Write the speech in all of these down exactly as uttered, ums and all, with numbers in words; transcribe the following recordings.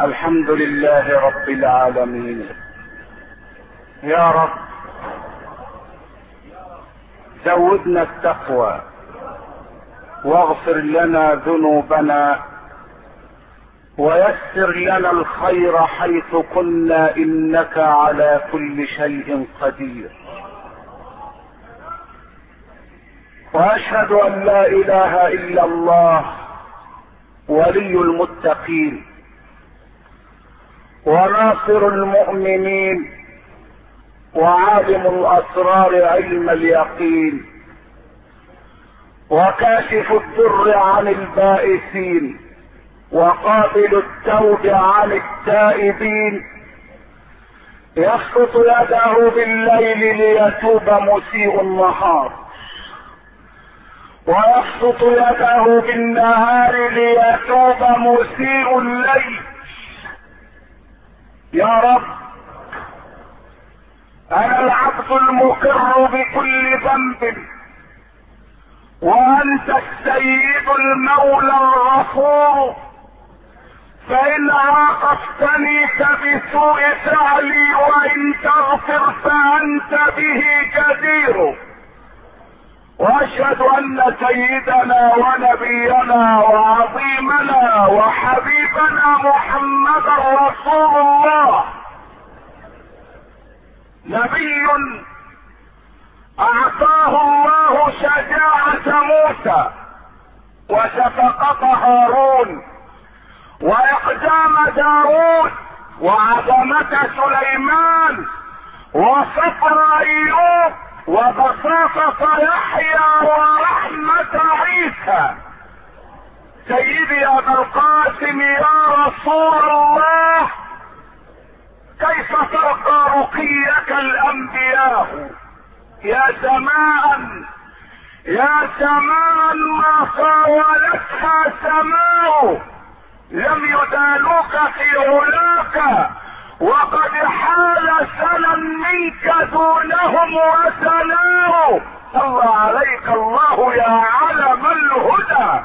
الحمد لله رب العالمين. يا رب زودنا التقوى واغفر لنا ذنوبنا ويسر لنا الخير حيث كنا انك على كل شيء قدير. واشهد ان لا اله الا الله ولي المتقين وناصر المؤمنين وعالم الاسرار علم اليقين وكاشف الضر عن البائسين وقابل التوب عن التائبين، يسقط يده بالليل ليتوب مسيء النهار ويسقط يده بالنهار ليتوب مسيء الليل. يا رب انا العبد المقر بكل ذنب وانت السيد المولى الغفور، فان عاقبتني فبسوء فعلي وان تغفر فانت به جدير. واشهد ان سيدنا ونبينا وعظيمنا وحبيبنا محمدا رسول الله، نبي اعطاه الله شجاعة موسى وشفقة هارون واقدام داود وعظمة سليمان وصبر ايوب وبساطة يحيى ورحمة عيسى. سيدي يا ابا القاسم يا رسول الله، كيف ترقى رقيك الانبياء يا سماء يا سماء ما طاولتها سماء، لم يدالوك في علاك وقد حال سنا منك دونهم وسناه. صلى عليك الله يا علم الهدى.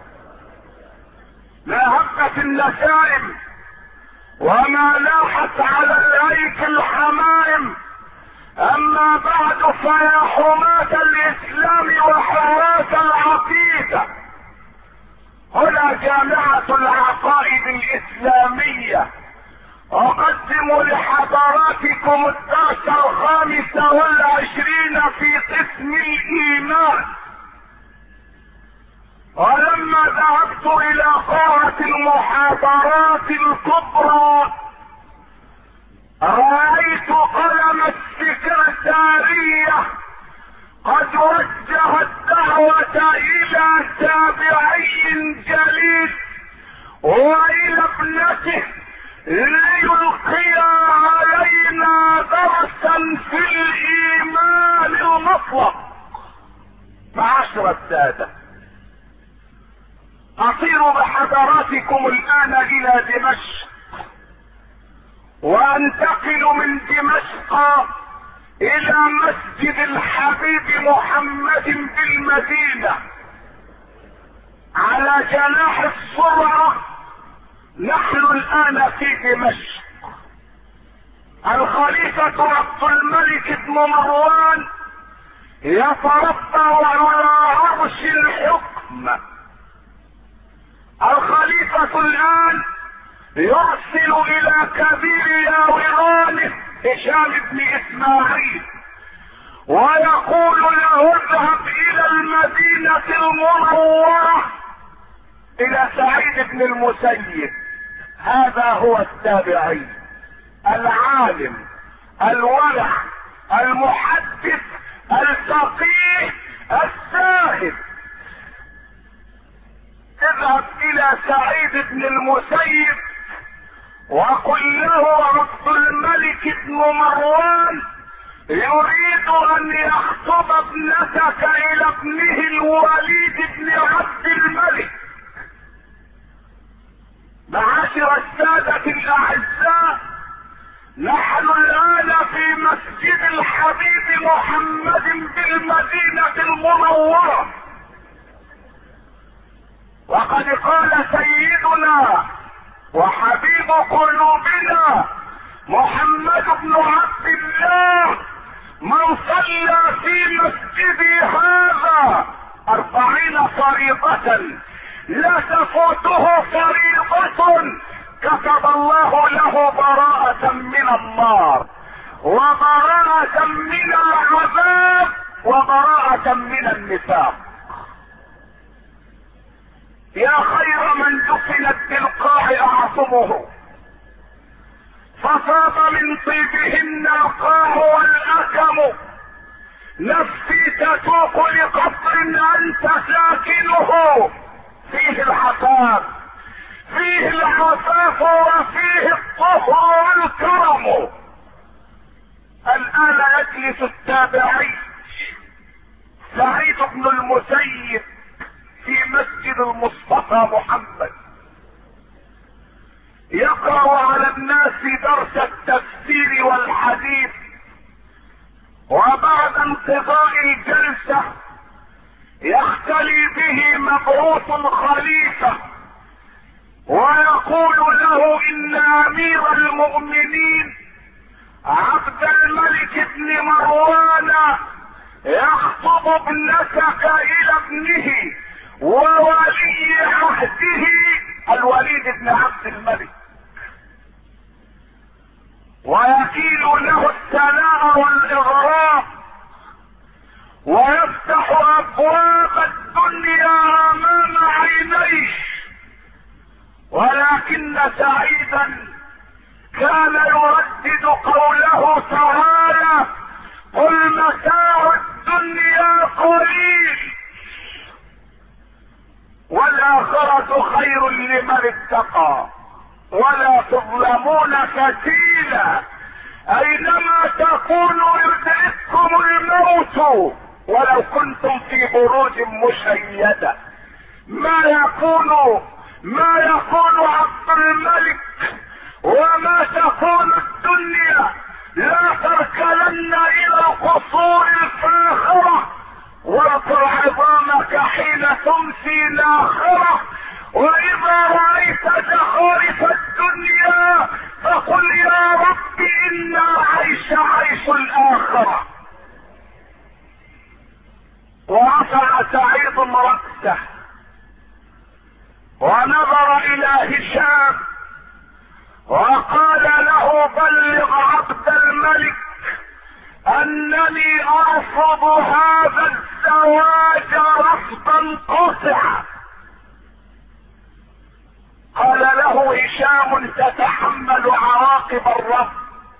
ما هبت النسائم وما لاحت على الايك الحمائم، اما بعد فيا حماة الاسلام وحراس العقيدة، هنا جامعة العقائد الاسلامية، اقدم لحضراتكم الدرس الخامس والعشرين في قسم الايمان. ولما ذهبت الى قاعة المحاضرات الكبرى رأيت قلم السكرتارية قد وجه الدعوة الى تابعي جليل والى ابنته ليلقي علينا درسا في الايمان المطلق. معاشر السادة، اطير بحضراتكم الان الى دمشق وانتقل من دمشق الى مسجد الحبيب محمد بالمدينة على جناح السرعة. نحن الان في دمشق. الخليفة عبد الملك بن مروان يتربع على عرش الحكم. الخليفة الان يرسل الى كبير ياورانه هشام بن اسماعيل ويقول له اذهب الى المدينة المنورة الى سعيد بن المسيب. هذا هو التابعي العالم الورع المحدث الفقيه الزاهد. اذهب الى سعيد بن المسيب وقل له عبد الملك بن مروان يريد ان يخطب ابنتك الى ابنه الوليد بن عبد الملك. معاشر السادة الاعزاء، نحن الان في مسجد الحبيب محمد بالمدينة المنورة، وقد قال سيدنا وحبيب قلوبنا محمد بن عبد الله من صلى في مسجدي هذا أربعين فريضة لا تفوته فريضة كتب الله له براءة من النار وبراءة من العذاب وبراءة من النفاق. يا خير من دفنت بالقاع اعظمه ففاض من طيبهن القاع والاكم. نفسي تتوق لقبر انت ساكنه فيه الحفاظ فيه العفاف وفيه الطهر والكرم. الان يجلس التابعي سعيد بن المسيب في مسجد المصطفى محمد يقرأ على الناس درس التفسير والحديث، وبعد انقضاء الجلسة يختلي به مبعوث خليفة ويقول له ان امير المؤمنين عبد الملك بن مروان يخطب ابنتك الى ابنه وولي عهده الوليد بن عبد الملك، ويكيل له الثناء والاغراء ويفتح ابواب الدنيا امام عينيه. ولكن سعيدا كان يردد قوله تعالى قل متاع الدنيا قليل والآخرة خير لمن اتقى ولا تظلمون فتيلا. اينما تكونوا يدرككم الموت ولو كنتم في بروج مشيدة. ما يكون ما يكون عبد الملك وما تكون الدنيا لا تركلن الى القصور الفاخرة واذكر عظامك حين تمسي ناخرة. واذا رأيت زخارف الدنيا فقل يا رب ان العيش عيش الاخرة. ورفع سعيد رأسه ونظر الى هشام وقال له بلغ عبد الملك انني ارفض هذا الزواج رفضا قاطعا. قال له هشام تتحمل عواقب الرفض.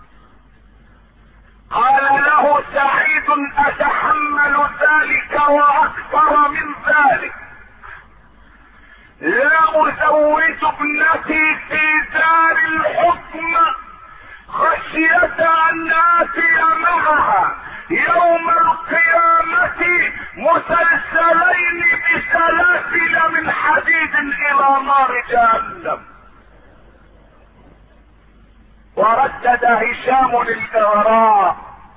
قال له سعيد اتحمل ذلك واكثر من ذلك. لا ازوج ابنتي في دار الحكم خشية ان اتي معها يوم القيامة مسلسلين بسلاسل من حديد الى نار جهنم. وردد هشام الاغراء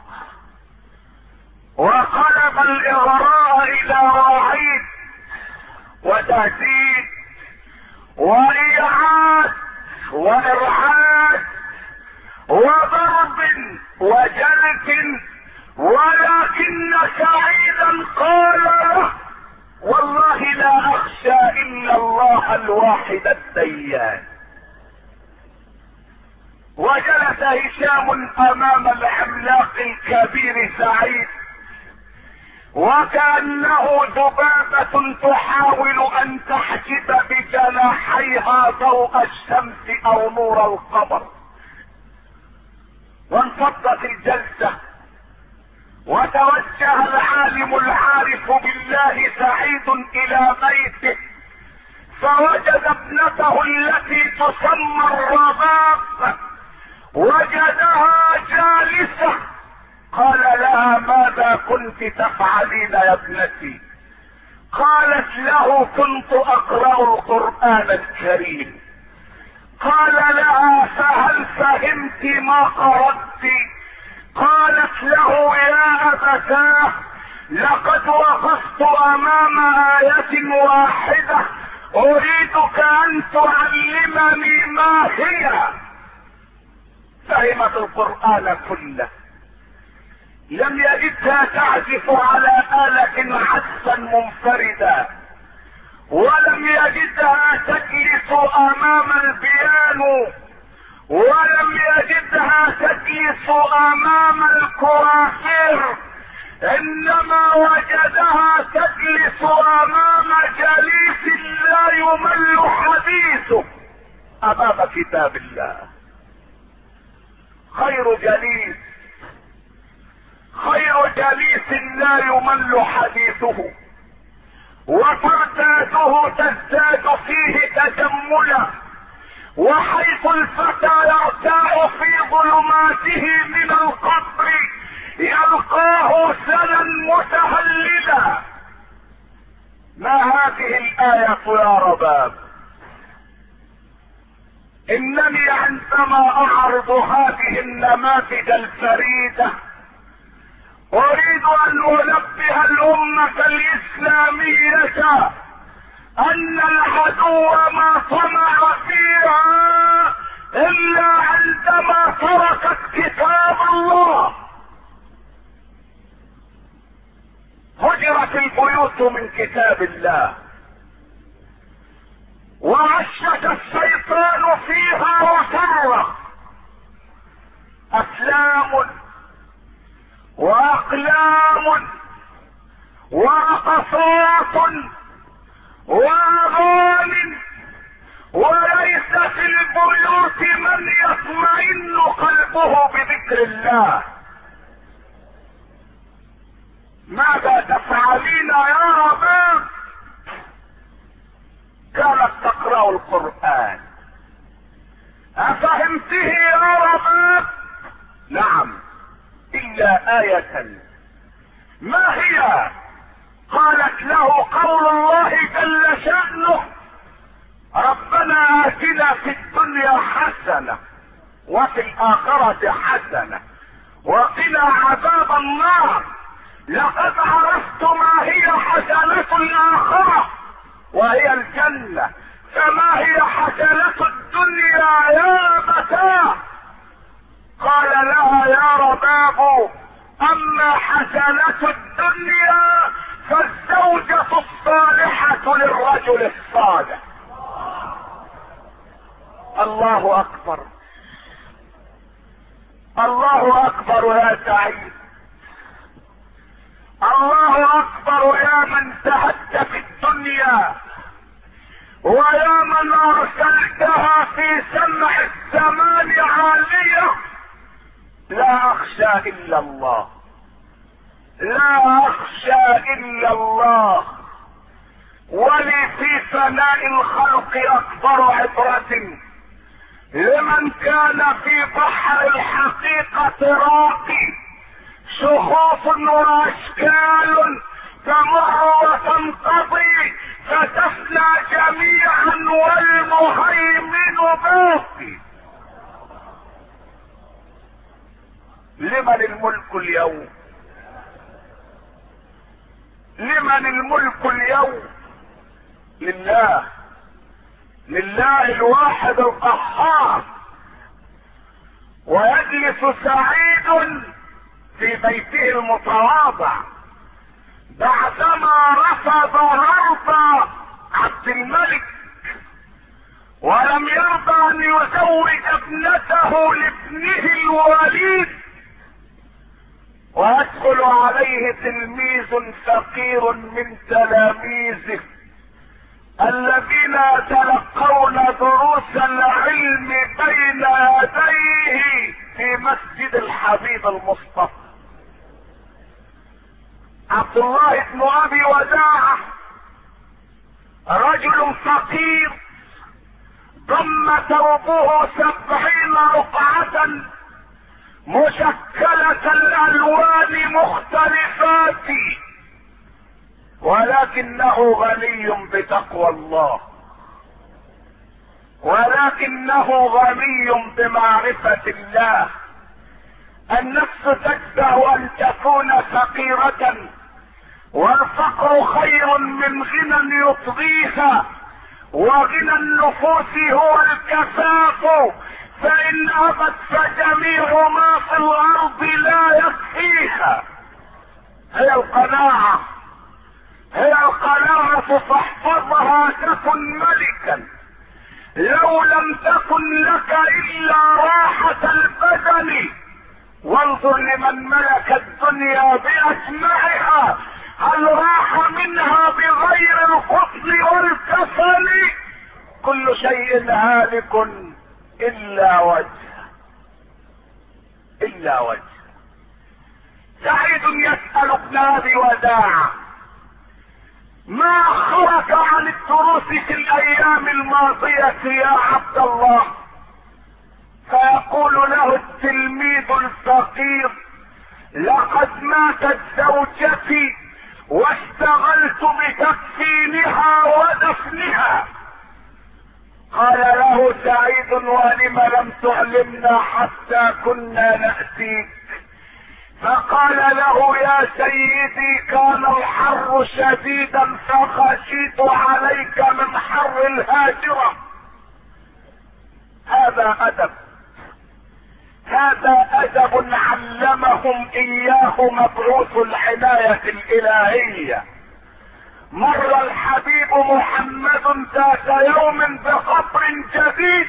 وقلب الاغراء الى وعيد وتهديد وايعاد وارعاد وضرب وجلد. ولكن سعيدا قال له والله لا اخشى الا الله الواحد الديان. وجلس هشام امام العملاق الكبير سعيد وكأنه ذبابة تحاول ان تحجب بجناحيها ضوء الشمس او نور القمر. وانفضت الجلسة وتوجه العالم العارف بالله سعيد الى بيته فوجد ابنته التي تسمى الرباب وجدها جالسة. قال لها ماذا كنت تفعلين يا ابنتي؟ قالت له كنت اقرأ القرآن الكريم. قال لها فهل فهمت ما قرأت؟ قالت له يا ابتاه لقد وقفت امام آية واحدة اريدك ان تعلمني ما هي. فهمت القرآن كله، لم يجدها تعزف على آلة عزفا منفردا، ولم يجدها تجلس امام البيانو، ولم يجدها تجلس امام الكوافير، انما وجدها تجلس امام جليس لا يمل حديثه، امام كتاب الله. خير جليس، خير جليس لا يمل حديثه، وترتاده تزداد فيه تجملا، وحيث الفتى يرتاع في ظلماته من القبر يلقاه سنا متهللا. ما هذه الآية يا رباب؟ انني عندما اعرض هذه النماذج الفريدة اريد ان انبه الامة الاسلامية ان العدو ما طمع فيها الا عندما تركت كتاب الله. هجرت البيوت من كتاب الله، وعشش الشيطان فيها وصرخ. افلام واقلام ورقصات واغاني، وليس في البيوت من يطمئن قلبه بذكر الله. ماذا تفعلين يا رباب؟ كانت تقرأ القرآن. افهمته يا رباب؟ نعم، الا آية. ما هي؟ قالت له قول الله جل شأنه: ربنا آتنا في الدنيا حسنة وفي الآخرة حسنة وقنا عذاب النار. لقد عرفت ما هي حسنة الآخرة وهي الجنة، فما هي حسنة الدنيا يا فتاة؟ قال لها: يا رباب، اما حسنة الدنيا فالزوجة الصالحة للرجل الصالح. الله اكبر، الله اكبر يا سعيد، الله اكبر يا من زهدت في الدنيا ويا من ارسلتها في سمع الزمان عالية. لا اخشى الا الله، لا اخشى الا الله. ولي في فناء الخلق اكبر عبرة لمن كان في بحر الحقيقة راقي، شخوص واشكال تمر وتنقضي فتفنى جميعا والمهيمن باقي. لمن الملك اليوم؟ لمن الملك اليوم؟ لله، لله الواحد القهار. ويجلس سعيد في بيته المتواضع بعدما رفض عرض عبد الملك ولم يرضى ان يزوج ابنته لابنه الوليد، ويدخل عليه تلميذ فقير من تلاميذه الذين يتلقون دروس العلم بين يديه في مسجد الحبيب المصطفى. عبد الله بن ابي وداعة رجل فقير ضم ثوبه سبعين رقعة مشكلة الالوان مختلفات، ولكنه غني بتقوى الله، ولكنه غني بمعرفة الله. النفس تشبه ان تكون فقيرة، والفقر خير من غنى يطغيها، وغنى النفوس هو الكفاف، فإن أبت فجميع ما في الأرض لا يكفيها. هي القناعة، هي القناعة فاحفظها تكن ملكا. لو لم تكن لك إلا راحة البدن، وانظر لمن ملك الدنيا بأجمعها، هل راح منها بغير القتل والكسل؟ كل شيء هالك إلا وجهه، إلا وجهه. سعيد يسأل ابن أبي وداع: ما خرج عن الدروس في الأيام الماضية يا عبد الله؟ فيقول له التلميذ الفقير: لقد ماتت زوجتي واشتغلت بتكفينها ودفنها. قال له سعيد: ولم لم تعلمنا حتى كنا نأتيك؟ فقال له: يا سيدي كان الحر شديدا فخشيت عليك من حر الهاجرة. هذا أدب، هذا أدب علمهم إياه مبعوث العناية الإلهية. مر الحبيب محمد ذات يوم بقبر جديد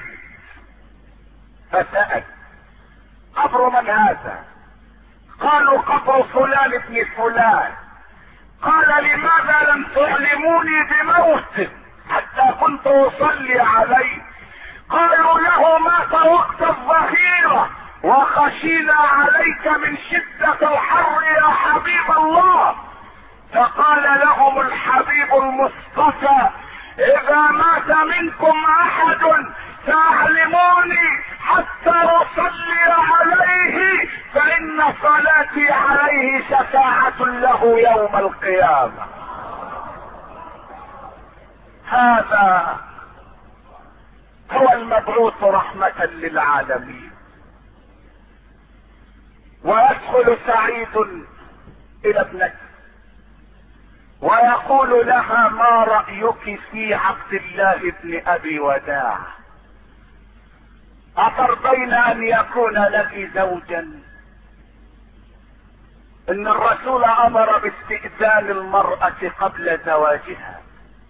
فسأل: قبر من هذا؟ قالوا: قبر فلان ابن فلان. قال: لماذا لم تعلموني بموته حتى كنت أصلي عليه؟ قالوا له: مات وقت الظهيرة وخشينا عليك من شدة الحر يا حبيب الله. فقال لهم الحبيب المصطفى: إذا مات منكم أحد فأعلموني حتى أصلي عليه، فإن صلاتي عليه شفاعة له يوم القيامة. هذا هو المبعوث رحمة للعالمين. ويدخل سعيد إلى ابنته ويقول لها: ما رأيك في عبد الله بن أبي وداع؟ أترضين أن يكون لك زوجا؟ إن الرسول أمر باستئذان المرأة قبل زواجها،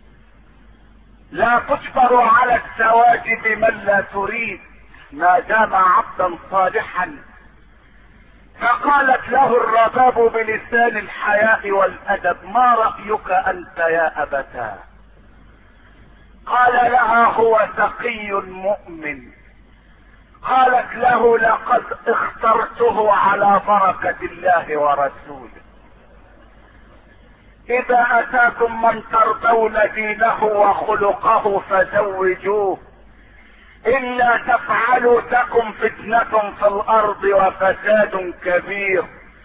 لا تجبر على الزواج بمن لا تريد ما دام عبدا صالحا. فقالت له الرباب بلسان الحياء والأدب: ما رأيك أنت يا أبتاه؟ قال لها: هو تقي مؤمن. قالت له: لقد اخترته على بركة الله ورسوله. إذا أتاكم من ترضون دينه وخلقه فزوجوه، إلا تفعلوا تكن فتنة في الأرض وفساد كبير.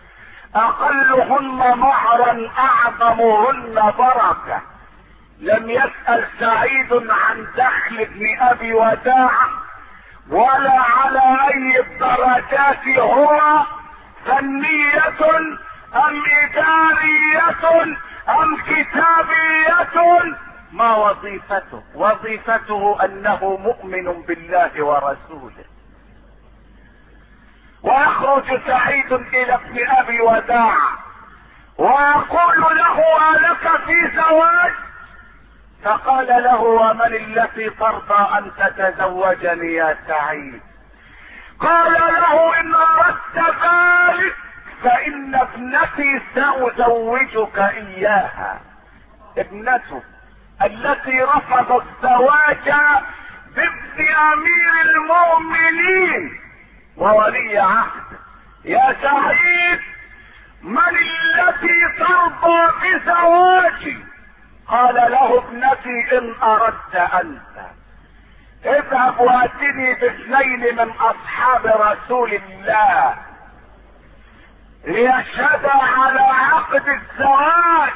أقلهن مهرا أعظمهن بركة. لم يسأل سعيد عن دخل ابن أبي وداع ولا على أي الدرجات هو، فنية أم إدارية أم كتابية، ما وظيفته؟ وظيفته أنه مؤمن بالله ورسوله. ويخرج سعيد إلى ابن أبي وداع ويقول له: ألك في زواج؟ فقال له: ومن التي ترضى أن تتزوجني يا سعيد؟ قال له: إن أردت ذلك فإن ابنتي سأزوجك إياها. ابنته التي رفضت الزواج بابن أمير المؤمنين وولي عهد. يا سعيد، من التي ترضى بزواجي؟ قال له: ابنتي إن أردت أنت. اذهب واتني باثنين من أصحاب رسول الله ليشهد على عقد الزواج.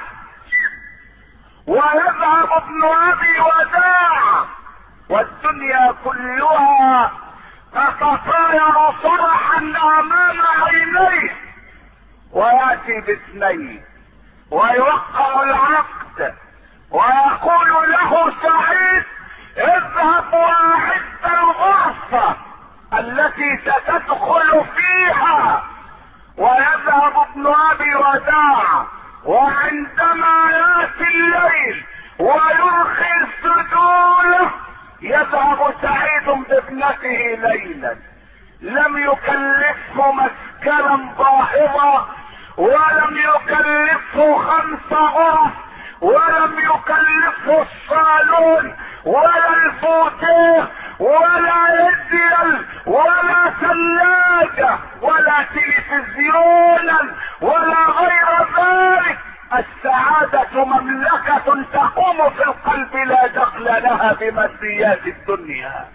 ويذهب ابن أبي وداع والدنيا كلها تتطاير فرحا أمام عينيه، ويأتي باثنين ويوقع العقد ويقول له سعيد: اذهب واعد الغرفة التي ستدخل فيها. ويذهب ابن ابي وداع، وعندما ياتي الليل ويرخي سجوله يذهب سعيد بابنته ليلا. لم يكلفه مسكنا ظاهرا، ولم يكلفه خمس غرف، ولم يكلفه الصالون ولا الفوتيه ولا رجل ولا ثلاجة ولا تلفزيونا ولا غير ذلك. السعادة مملكة تقوم في القلب لا دخل لها بماديات الدنيا.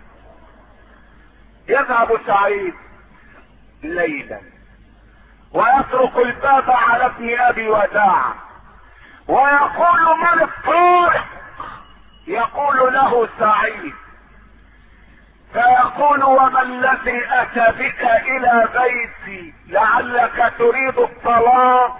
يذهب سعيد ليلا ويترك الباب على ابن ابي وداع ويقول: من الطارق؟ يقول له سعيد، فيقول: وما الذي اتى بك الى بيتي؟ لعلك تريد الطلاق،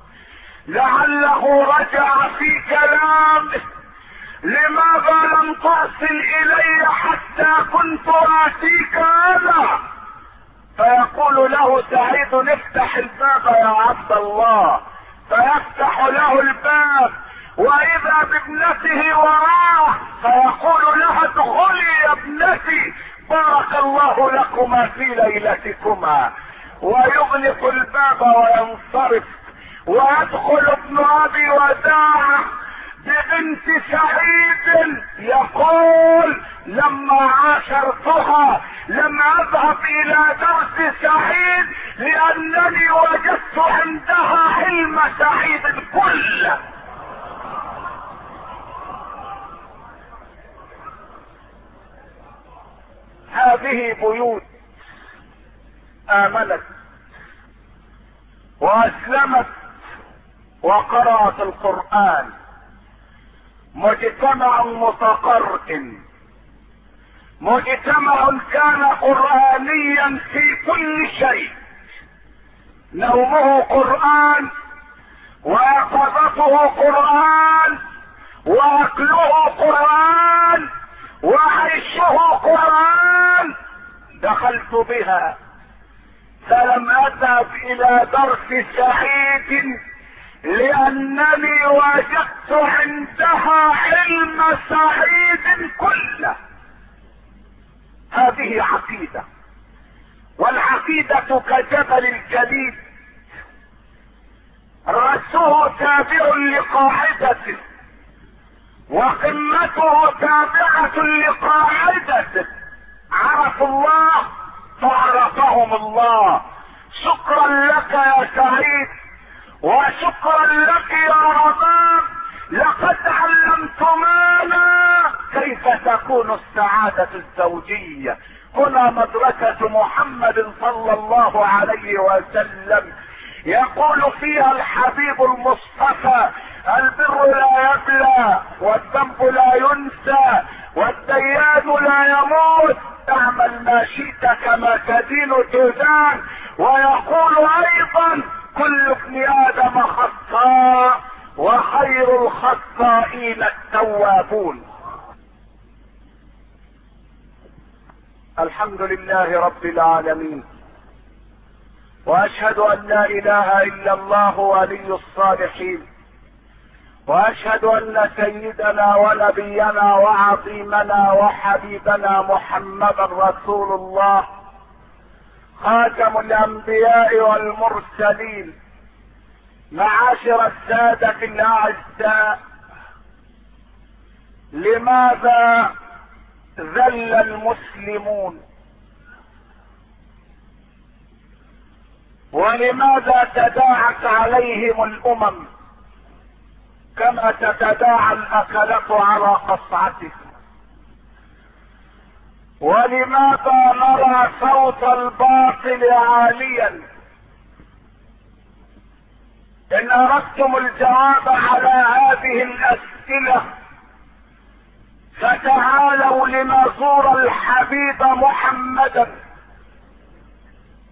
لعله رجع في كلامه، لماذا لم ترسل الي حتى كنت اتيك انا؟ فيقول له سعيد: افتح الباب يا عبد الله. فيفتح له الباب واذا بابنته وراه، فيقول لها: ادخلي يا ابنتي، بارك الله لكما في ليلتكما. ويغلق الباب وينصرف، ويدخل ابن ابي وداع ببنت سعيد يقول: لما عاشرتها لم اذهب الى درس سعيد لانني وجدت عندها حلم سعيد كله. هذه بيوت امنت واسلمت وقرأت القرآن، مجتمع متقرئ، مجتمع كان قرآنيا في كل شيء، نومه قرآن، ويقظته قرآن، واكله قرآن، وعيشه قرآن. دخلت بها فلم اذهب الى درس سعيد لانني وجدت عندها علم سعيد كله. هذه عقيدة، والعقيدة كجبل الجليد، رأسه تابع لقاعدته وقمته تابعة لقاعدته. عرفوا الله فعرفهم الله. شكرا لك يا سعيد، وشكرا لك يا رباب، لقد علمتمانا كيف تكون السعادة الزوجية. هنا مدرسة محمد صلى الله عليه وسلم، يقول فيها الحبيب المصطفى: البر لا يبلى، والذنب لا ينسى، والديان لا يموت، اعمل ما شئت كما تدين تدان. ويقول ايضا: كل ابن ادم خطاء، وخير الخطائين التوابون. الحمد لله رب العالمين، واشهد ان لا اله الا الله ولي الصالحين، واشهد ان سيدنا ونبينا وعظيمنا وحبيبنا محمدا رسول الله، خاتم الانبياء والمرسلين. معاشر السادة الاعزاء، لماذا ذل المسلمون؟ ولماذا تداعت عليهم الامم كما تتداعى الاكلة على قصعته؟ ولماذا نرى صوت الباطل عاليا؟ ان اردتم الجواب على هذه الاسئلة فتعالوا لنزور الحبيب محمدا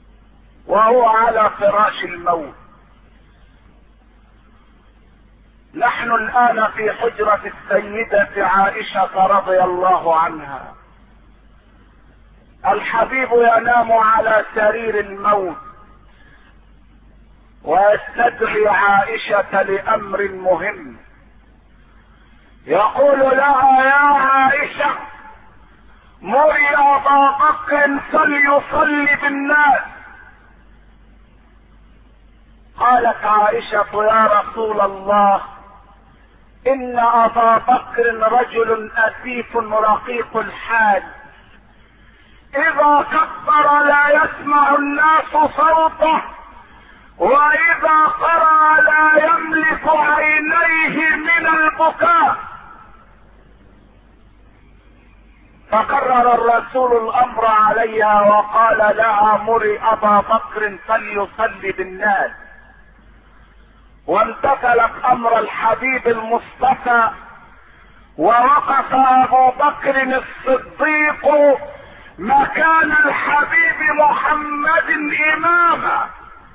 وهو على فراش الموت. نحن الآن في حجرة السيدة عائشة رضي الله عنها. الحبيب ينام على سرير الموت ويستدعي عائشة لأمر مهم. يقول لها: يا عائشة، مري أبا بكر فليصلي بالناس. قالت عائشة: يا رسول الله، إن أبا بكر رجل أسيف رقيق الحال، إذا كبر لا يسمع الناس صوته، وإذا قرأ لا يملك عينيه من البكاء. فكرر الرسول الأمر عليها وقال لها: مري أبا بكر فليصلي بالناس. وامتثلت أمر الحبيب المصطفى، ووقف أبو بكر الصديق مكان الحبيب محمد إماما.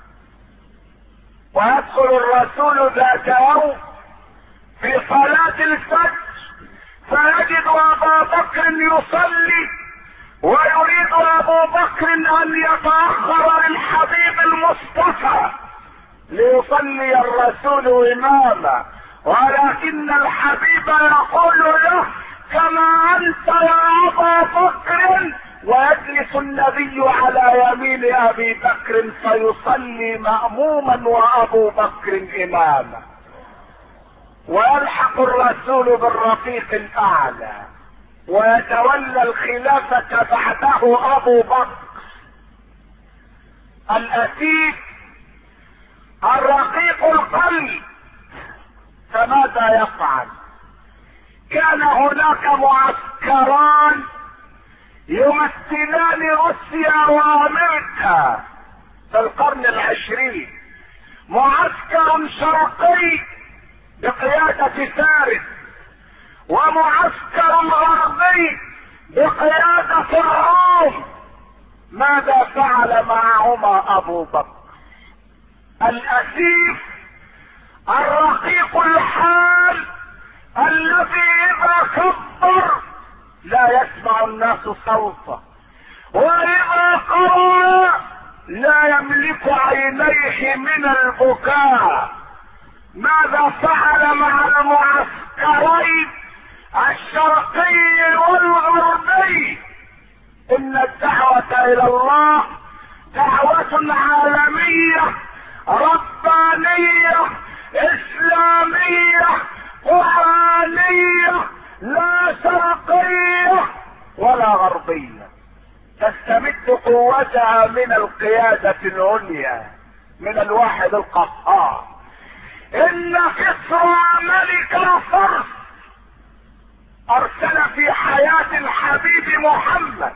ويدخل الرسول ذات يوم في صلاة الفجر فيجد أبا بكر يصلي، ويريد أبو بكر أن يتأخر للحبيب المصطفى ليصلي الرسول إماما، ولكن الحبيب يقول له: كما أنت يا أبا بكر. ويجلس النبي على يمين أبي بكر فيصلي مأموما وأبو بكر إماما، ويلحق الرسول بالرفيق الأعلى، ويتولى الخلافة بعده أبو بكر الأسيف الرقيق القلب. فماذا يفعل؟ كان هناك معسكران يمثلان روسيا وامريكا في القرن العشرين، معسكر شرقي بقيادة فارس، ومعسكر غربي بقيادة الروم. ماذا فعل معهما أبو بكر الأسيف الرقيق الحال الذي إذا كبر لا يسمع الناس صوته، وإذا قرأ لا يملك عينيه من البكاء؟ ماذا فعل مع المعسكرين الشرقي والغربي؟ إن الدعوة إلى الله دعوة عالمية ربانية إسلامية قرآنية، لا شرقية ولا غربية، تستمد قوتها من القيادة العليا، من الواحد القهار. إن كسرى ملك الفرس أرسل في حياة الحبيب محمد،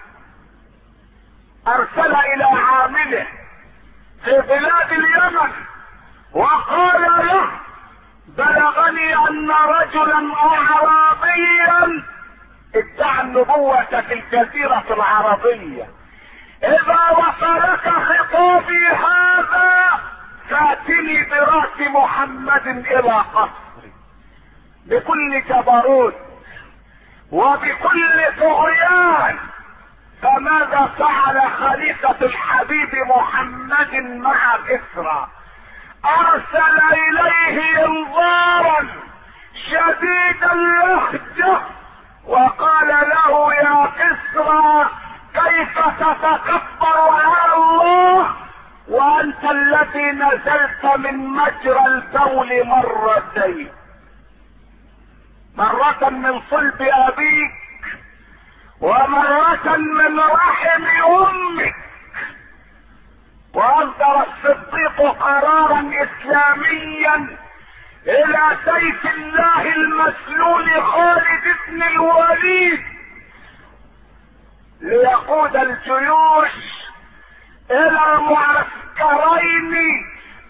أرسل إلى عامله في بلاد اليمن وقال له: بلغني أن رجلا أعرابيا ادعى النبوة في الجزيرة العربية، إذا وصلك خطابي هذا فاتني برأس محمد إلى قصري بكل جبروت وبكل طغيان. فماذا فعل خليفة الحبيب محمد مع كسرى؟ أرسل إليه انظارا شديد اللهجة وقال له: يا كسرى، كيف تتكبر على الله وأنت الذي نزلت من مجرى البول مرتين، مرة من صلب أبيك ومرة من رحم أمك. وأصدر الصديق قرارا إسلاميا إلى سيف الله المسلول خالد بن الوليد ليقود الجيوش إلى المعسكرين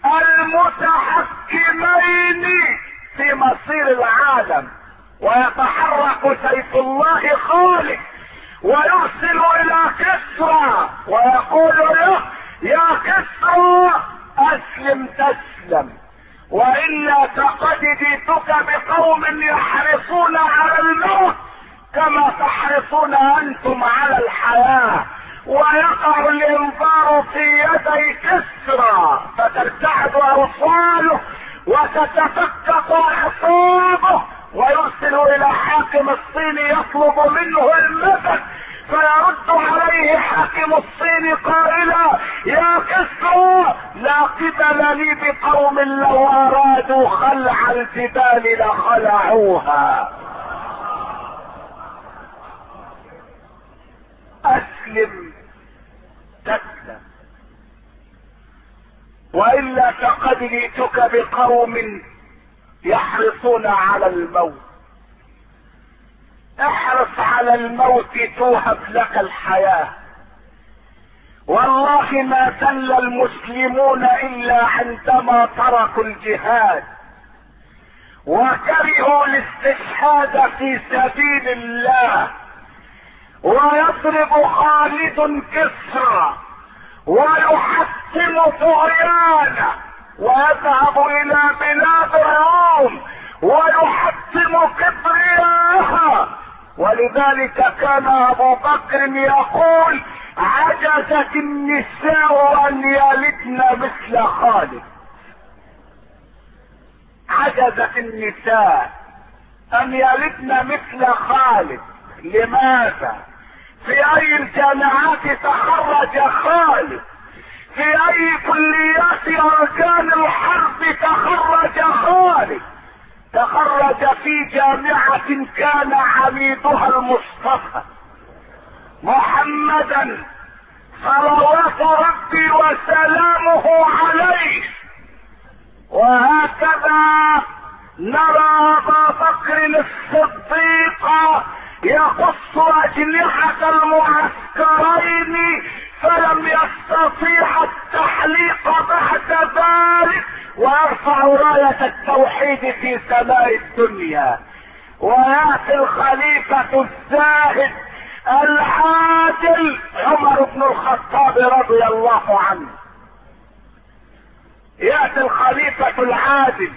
المتحكمين في مصير العالم، ويتحرك سيف الله خالد ويرسل إلى كسرى ويقول له: يا كسرى، أسلم تسلم، وإلا لقد جئتك بقوم يحرصون على الموت كما تحرصون انتم على الحياة. ويقع الانذار في يدي كسرى فترتعد اوصاله وتتفكك اعصابه، ويرسل الى حاكم الصين يطلب منه المدد، فيرد عليه حاكم الصين قائلا: يا كسرى لا قبل لي بقوم لو ارادوا خلع الجبال لخلعوها. اسلم تسلم، والا فقد جئتك بقوم يحرصون على الموت. احرص على الموت توهب لك الحياة. والله ما زل المسلمون الا عندما تركوا الجهاد وكرهوا الاستشهاد في سبيل الله. ويضرب خالد كسرى ويحتم طغيانه ويذهب الى بلاد الروم ويحتم كبرياءها. ولذلك كان ابو بكر يقول: عجزت النساء ان يلدن مثل خالد. عجزت النساء ان يلدن مثل خالد. لماذا؟ في اي الجامعات تخرج خالد؟ في اي كليات اركان الحرب تخرج خالد؟ تخرج في جامعة كان عميدها المصطفى محمدا صلوات ربي وسلامه عليه. وهكذا نرى ابا بكر الصديق يقص اجنحة المعسكرين فلم يستطيع التحليق بعد ذلك، ويرفع راية التوحيد في سماء الدنيا. ويأتي الخليفة الزاهد العادل عمر بن الخطاب رضي الله عنه. يأتي الخليفة العادل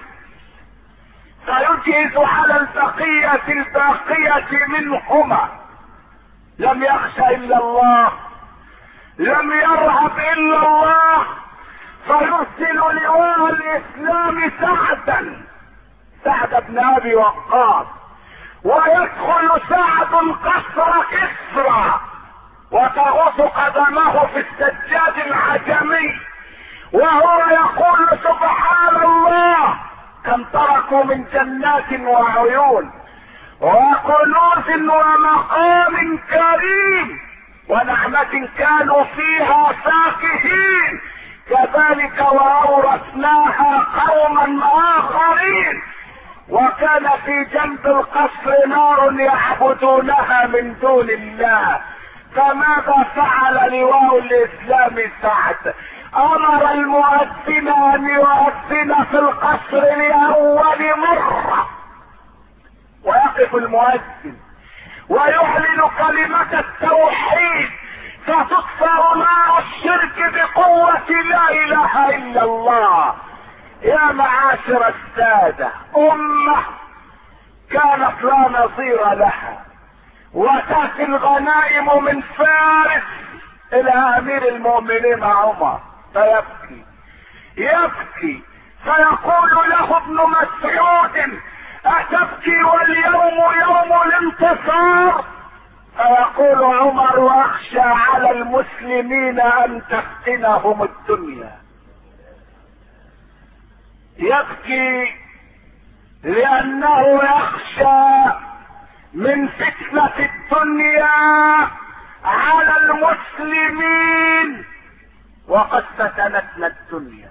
فيجهز على البقية الباقية منهما. لم يخش الا الله، لم يرهب الا الله، فيرسل لواء الاسلام سعدا سعد بن ابي وقاص، ويدخل سعد قصر كسرى وتغوص قدمه في السجاد العجمي وهو يقول: سبحان الله كم تركوا من جنات وعيون وكنوز ومقام كريم ونعمة كانوا فيها فاكهين، كذلك وأورثناها قوما آخرين. وكان في جنب القصر نار يعبدونها من دون الله. فماذا فعل لواء الإسلام سعد؟ أمر المؤذن أن يؤذن في القصر لأول مرة، ويقف المؤذن ويعلن كلمة التوحيد فتطفأ نار الشرك بقوة لا إله إلا الله. يا معاشر السادة، أمة كانت لا نظير لها، وتأتي الغنائم من فارس إلى أمير المؤمنين عمر فيبكي يبكي فيقول له ابن مسعود: أتبكي واليوم يوم الانتصار؟ فيقول عمر: واخشى على المسلمين ان تفتنهم الدنيا. يبكي لانه يخشى من فتنة الدنيا على المسلمين، وقد فتنتنا الدنيا.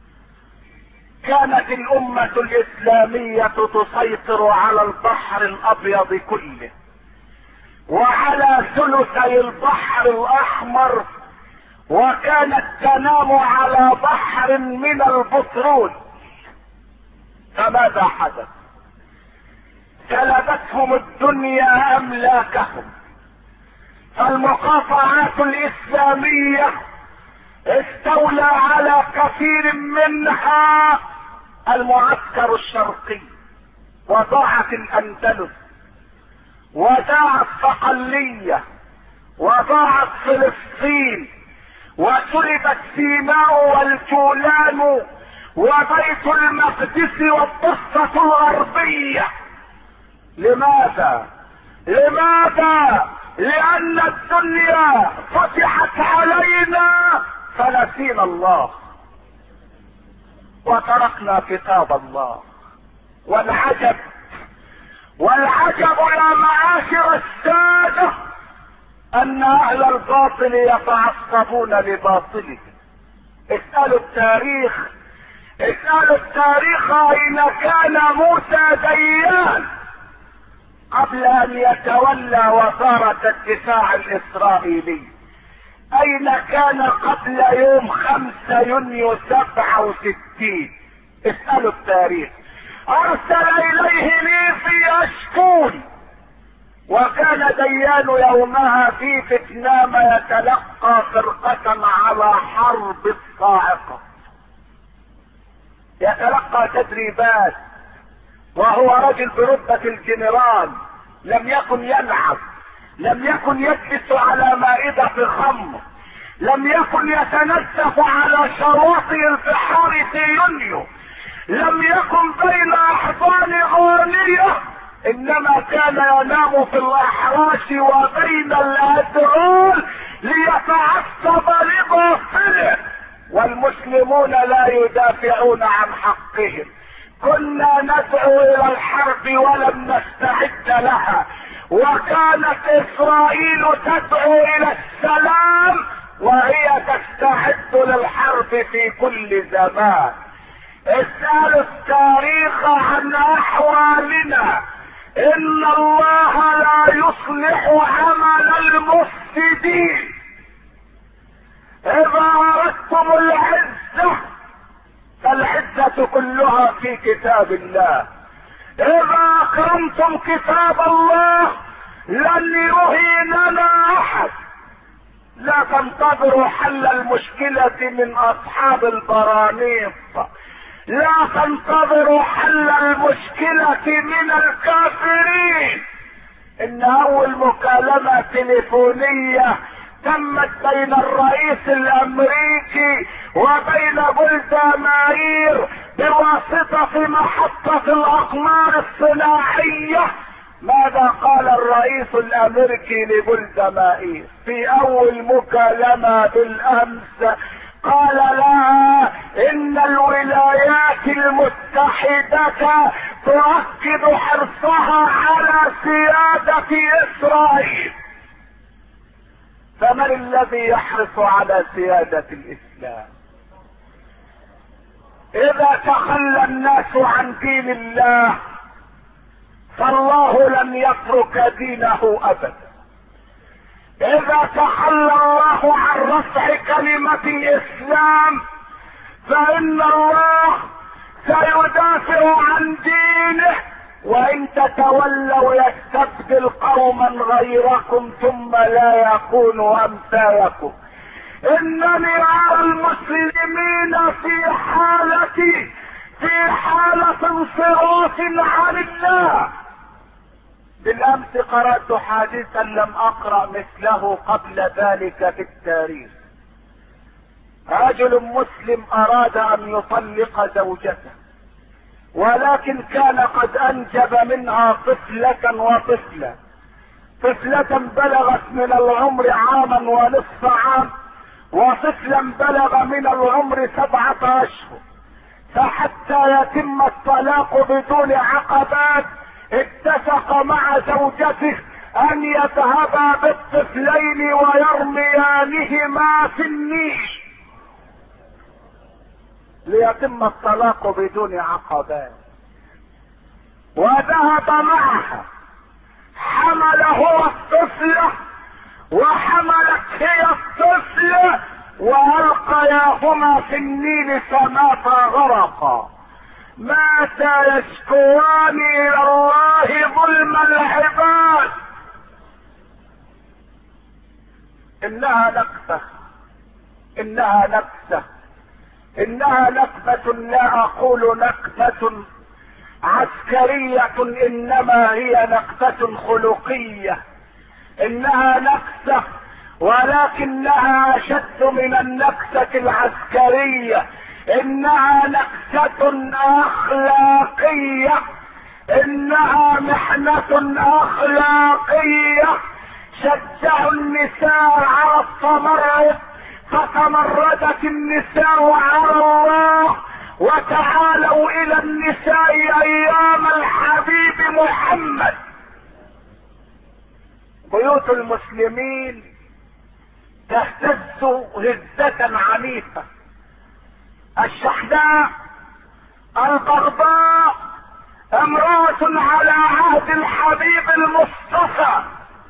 كانت الامة الاسلامية تسيطر على البحر الابيض كله وعلى ثلثي البحر الاحمر، وكانت تنام على بحر من البترول. فماذا حدث؟ سلبتهم الدنيا املاكهم. فالمقاطعات الاسلامية استولى على كثير منها المعسكر الشرقي، وضاعت الاندلس، وضاعت صقلية، وضاعت فلسطين، وسلبت سيناء والجولان وبيت المقدس والضفة الغربية. لماذا؟ لماذا؟ لأن الدنيا فتحت علينا فنسينا الله وتركنا كتاب الله. والعجب والعجب يا معاشر السادة أن أهل الباطل يتعصبون لباطله. اسألوا التاريخ، اسألوا التاريخ أين كان موسى ديان قبل أن يتولى وزارة الدفاع الإسرائيلي؟ أين كان قبل يوم خمسة يونيو سبعة وستين؟ اسألوا التاريخ. أرسل إليه ليفي أشكون، وكان ديان يومها في فيتنام يتلقى فرقة على حرب الصاعقة، يتلقى تدريبات، وهو رجل برتبة الجنرال، لم يكن يلعب، لم يكن يجلس على مائدة خمر، لم يكن يتنزف على شواطئ البحار في يونيو، لم يكن بين احضان غانية، انما كان ينام في الاحراش وبين الادرال ليتعصب لباطله، والمسلمون لا يدافعون عن حقهم. كنا ندعو الى الحرب ولم نستعد لها، وكانت اسرائيل تدعو الى السلام وهي تستعد للحرب في كل زمان. اسألوا التاريخ عن احوالنا. ان الله لا يصلح عمل المفسدين. اذا اردتم العزة فالعزة كلها في كتاب الله. اذا اكرمتم كتاب الله لن يهيننا احد. لا تنتظروا حل المشكلة من اصحاب البرانيق، لا تنتظروا حل المشكلة من الكافرين. ان اول مكالمة تليفونية تمت بين الرئيس الامريكي وبين جولدا مائير بواسطة محطة الاقمار الصناعية، ماذا قال الرئيس الامريكي لجولدا مائير في اول مكالمة بالامس؟ قال لها ان الولايات المتحدة تؤكد حرصها على سيادة اسرائيل. فمن الذي يحرص على سيادة الاسلام؟ اذا تخلى الناس عن دين الله فالله لن يترك دينه ابدا. اذا تخلى الله عن رفع كلمة الاسلام فان الله سيدافع عن دينه، وان تتولوا يستبدل قوما غيركم ثم لا يكونوا امثالكم. انني ارى المسلمين في حالة في حالة انصراف عن الله. بالامس قرأت حادثا لم اقرأ مثله قبل ذلك في التاريخ. رجل مسلم اراد ان يطلق زوجته، ولكن كان قد انجب منها طفلة وطفلة. طفلة بلغت من العمر عاما ونصف عام، وطفلا بلغ من العمر سبعة اشهر. فحتى يتم الطلاق بدون عقبات اتفق مع زوجته ان يذهبا بالطفلين ويرميانهما في النيل ليتم الطلاق بدون عقبات. وذهب معها، حمل هو الطفلة وحملت هي الطفلة، والقياهما في النيل فماتا غرقا. ماتا يشكوان الى الله ظلم العباد. انها نكسة، انها نكسة. انها نكبة، لا اقول نكبة عسكرية، انما هي نكبة خلقية. انها نكسة ولكنها اشد من النكسة العسكرية. انها نكسة اخلاقية، انها محنة اخلاقية. شجعوا النساء على التمرد فتمردت النساء على الله، وتعالوا الى النساء ايام الحبيب محمد. بيوت المسلمين تهتز هزة عنيفة. الشحناء الغرباء امرأة على عهد الحبيب المصطفى،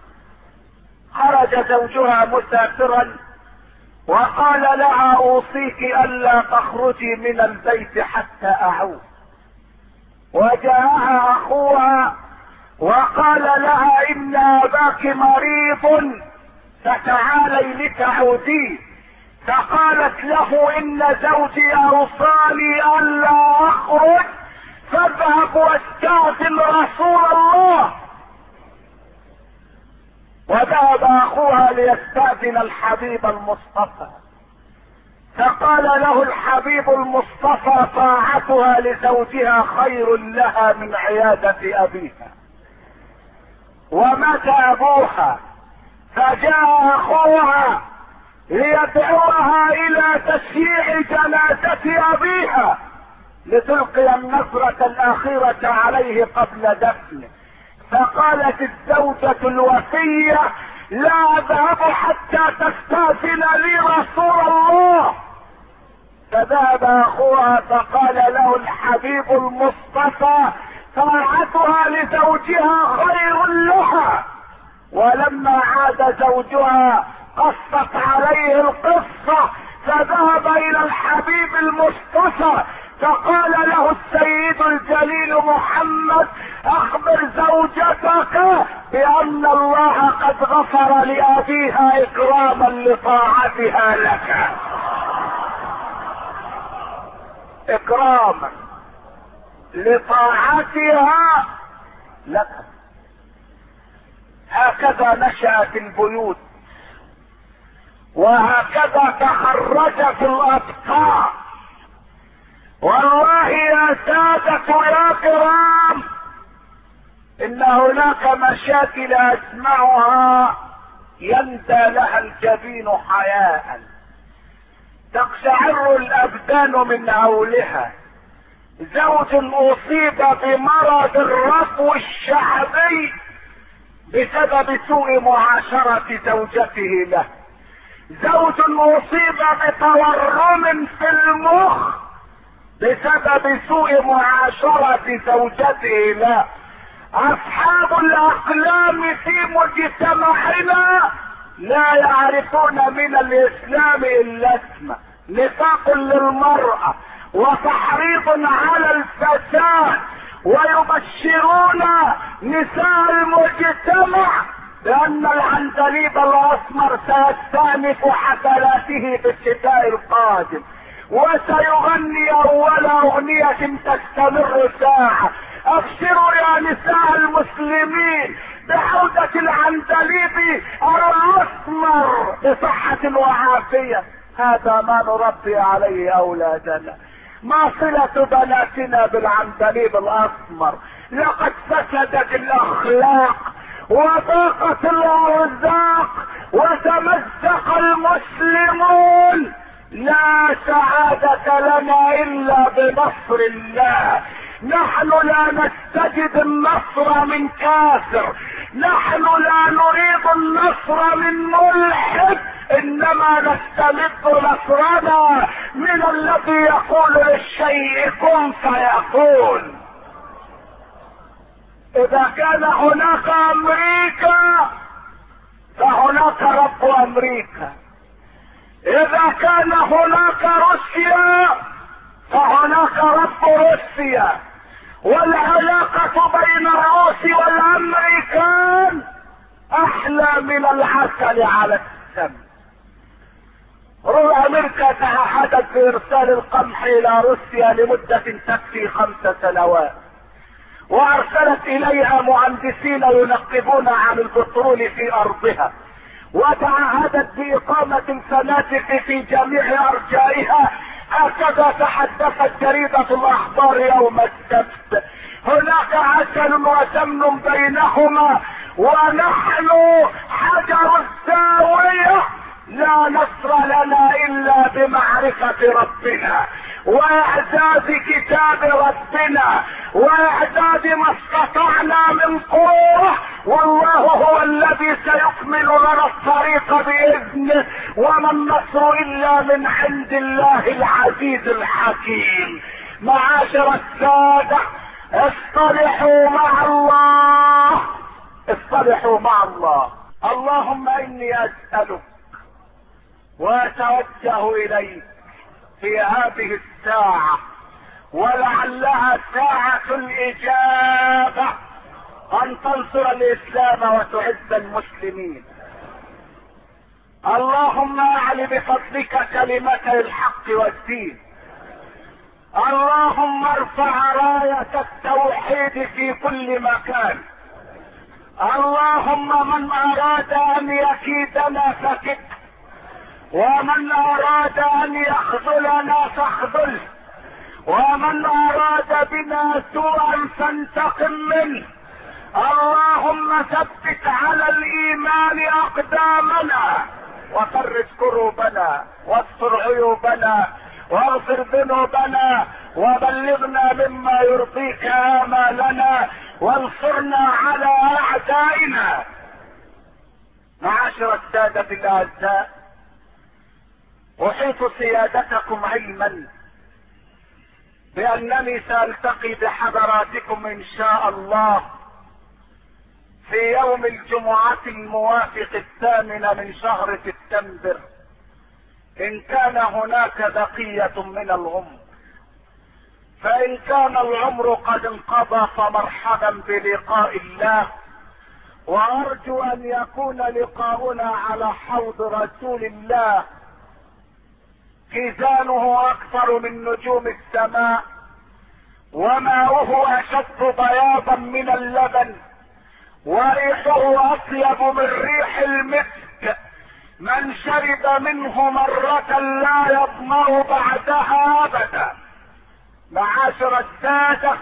خرج زوجها مسافرا وقال لها اوصيك الا تخرجي من البيت حتى اعود. وجاءها اخوها وقال لها ان اباك مريض فتعالي لتعودي. فقالت له ان زوجي اوصاني الا اخرج، فاذهب واستاذن رسول الله. وذهب اخوها ليستاذن الحبيب المصطفى، فقال له الحبيب المصطفى طاعتها لزوجها خير لها من عيادة ابيها. ومات ابوها، فجاء اخوها ليدعوها الى تشييع جنازة ابيها لتلقي النظرة الاخيرة عليه قبل دفنه. فقالت الزوجة الوفية لا اذهب حتى تستاذن لي رسول الله. فذهب اخوها فقال له الحبيب المصطفى طاعتها لزوجها خير لها. ولما عاد زوجها قصت عليه القصة، فذهب الى الحبيب المصطفى فقال له السيد الجليل محمد اخبر زوجتك بان الله قد غفر لابيها اكراما لطاعتها لك. اكراما لطاعتها لك. هكذا نشأت البيوت، وهكذا تخرجت الأبطال. والله يا سادة يا كرام، ان هناك مشاكل اسمعها يندى لها الجبين حياء، تقشعر الابدان من هولها. زوج اصيب بمرض الرفو الشعبي بسبب سوء معاشرة زوجته له. زوج اصيب بتورم في المخ بسبب سوء معاشرة زوجته له. اصحاب الاقلام في مجتمعنا لا يعرفون من الاسلام الا اسمه، نفاق للمرأة وتحريض على الفساد، ويبشرون نساء المجتمع بان العندليب الاسمر سيستانف حفلاته في الشتاء القادم، وسيغني اول اغنية تستمر ساعة. ابشروا يا نساء المسلمين بعودة العندليب الاسمر بصحة وعافية. هذا ما نربي عليه اولادنا. ما صلة بناتنا بالعندليب الاسمر؟ لقد فسدت الاخلاق وضاقت الارزاق وتمزق المسلمون. لا سعادة لنا الا بنصر الله. نحن لا نستجد النصر من كافر، نحن لا نريد النصر من ملحد، انما نستمد نصرنا من الذي يقول للشيء كن فيكون. اذا كان هناك امريكا فهناك رب امريكا، اذا كان هناك روسيا فهناك رب روسيا، والعلاقة بين الروس والامريكان احلى من العسل على السم. امريكا تعهدت بارسال القمح الى روسيا لمدة تكفي خمس سنوات، وارسلت اليها مهندسين ينقبون عن البترول في ارضها، وتعهدت باقامة الفنادق في جميع ارجائها. هكذا تحدثت جريدة الاخبار يوم السبت. هناك عسل وسمن بينهما، ونحن حجر الزاوية، لا نصر لنا الا بمعرفة ربنا واعداد كتاب ربنا واعداد ما استطعنا من قوة، والله هو الذي سيكمل لنا الطريق باذنه، وما النصر الا من عند الله العزيز الحكيم. معاشر السادة، اصطلحوا مع الله، اصطلحوا مع الله. اللهم اني اسألك واتوجه اليك في هذه الساعة، ولعلها ساعة الاجابة، ان تنصر الاسلام وتعز المسلمين. اللهم اعل بفضلك كلمتي الحق والدين. اللهم ارفع راية التوحيد في كل مكان. اللهم من اراد ان يكيدنا فكد، ومن اراد ان يخذلنا فاخذله، ومن اراد بنا سوءا فانتقم منه. اللهم ثبت على الايمان اقدامنا، وفرج كروبنا، واستر عيوبنا، واغفر ذنوبنا، وبلغنا مما يرضيك امالنا، وانصرنا على اعدائنا. معاشر السادة الاعزاء، احيط سيادتكم علما بانني سالتقي بحضراتكم ان شاء الله في يوم الجمعة الموافق الثامن من شهر سبتمبر، ان كان هناك بقية من العمر. فان كان العمر قد انقضى فمرحبا بلقاء الله، وارجو ان يكون لقاؤنا على حوض رسول الله كيزانه اكثر من نجوم السماء، وماؤه اشد بياضا من اللبن، وريحه اطيب من ريح المسك. من شرب منه مرة لا يظمأ بعدها ابدا. معاشر السادة،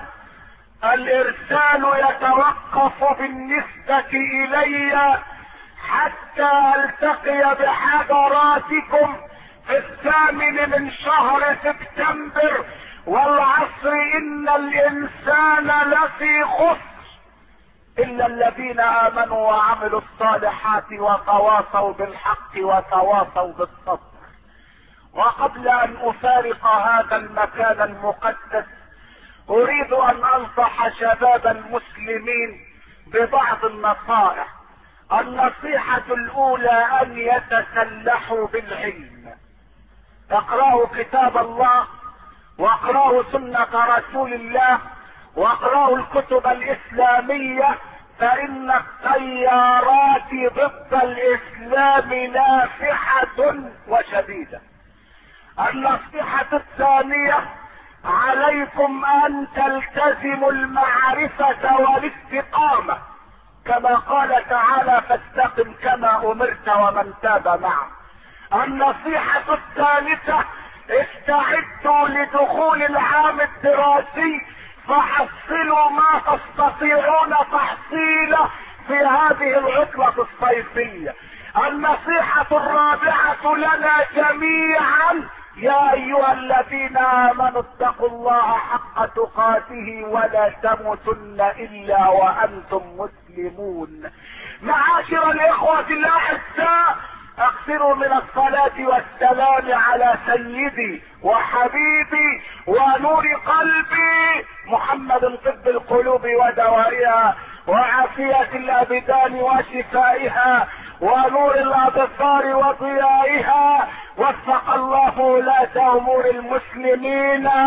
الارسال يتوقف بالنسبة الي حتى التقي بحضراتكم في الثامن من شهر سبتمبر، والعصر ان الانسان لفي خسر الا الذين امنوا وعملوا الصالحات وتواصوا بالحق وتواصوا بالصبر. وقبل ان افارق هذا المكان المقدس، اريد ان انصح شباب المسلمين ببعض النصائح. النصيحة الاولى ان يتسلحوا بالعلم. اقرأوا كتاب الله، واقرأوا سنة رسول الله، واقرأوا الكتب الاسلامية، فان التيارات ضد الاسلام نافحة وشديدة. النصيحة الثانية، عليكم ان تلتزموا المعرفة والاستقامة، كما قال تعالى فاستقم كما امرت ومن تاب معه. النصيحة الثالثة، استعدوا لدخول العام الدراسي، فحصلوا ما تستطيعون تحصيله في هذه العطلة الصيفية. النصيحة الرابعة لنا جميعا، يا ايها الذين امنوا اتقوا الله حق تقاته ولا تموتن الا وانتم مسلمون. معاشر الاخوة الاعزاء، اكثروا من الصلاة والسلام على سيدي وحبيبي ونور قلبي محمد، طب القلوب ودوائها، وعافية الابدان وشفائها، ونور الابصار وضيائها. وفق الله ولاة امور المسلمين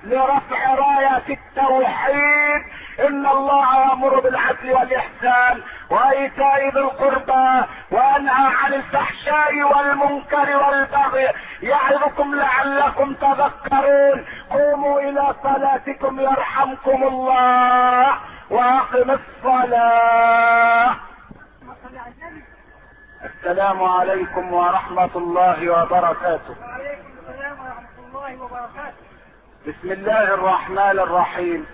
لرفع راية التوحيد. ان الله يأمر بالعدل والاحسان وايتاء ذي القربى وينهى عن الفحشاء والمنكر والبغي يعظكم لعلكم تذكرون. قوموا الى صلاتكم يرحمكم الله واقم الصلاة. السلام عليكم ورحمة الله وبركاته. وعليكم السلام ورحمة الله وبركاته. بسم الله الرحمن الرحيم.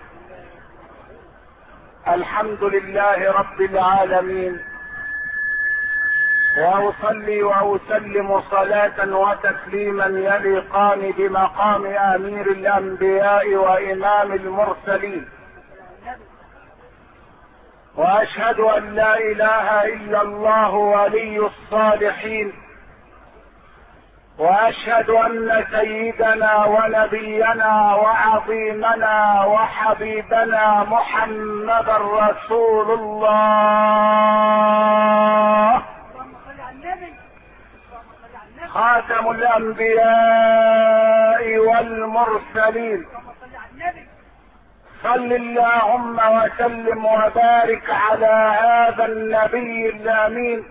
الحمد لله رب العالمين، واصلي واسلم صلاة وتسليما يليقان بمقام امير الانبياء وامام المرسلين، واشهد ان لا اله الا الله ولي الصالحين، واشهد ان سيدنا ونبينا وعظيمنا وحبيبنا محمدا رسول الله خاتم الانبياء والمرسلين. صل اللهم وسلم وبارك على هذا النبي الامين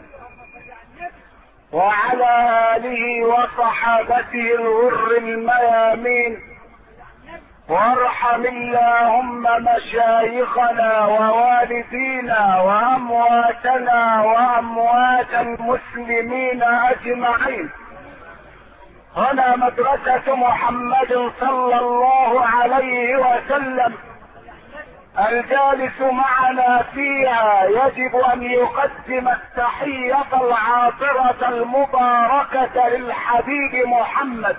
وعلى آله وصحابته الغر الميامين، وارحم اللهم مشايخنا ووالدينا وأمواتنا وأموات المسلمين أجمعين. هنا مدرسة محمد صلى الله عليه وسلم، الجالس معنا فيها يجب ان يقدم التحية العاطرة المباركة للحبيب محمد.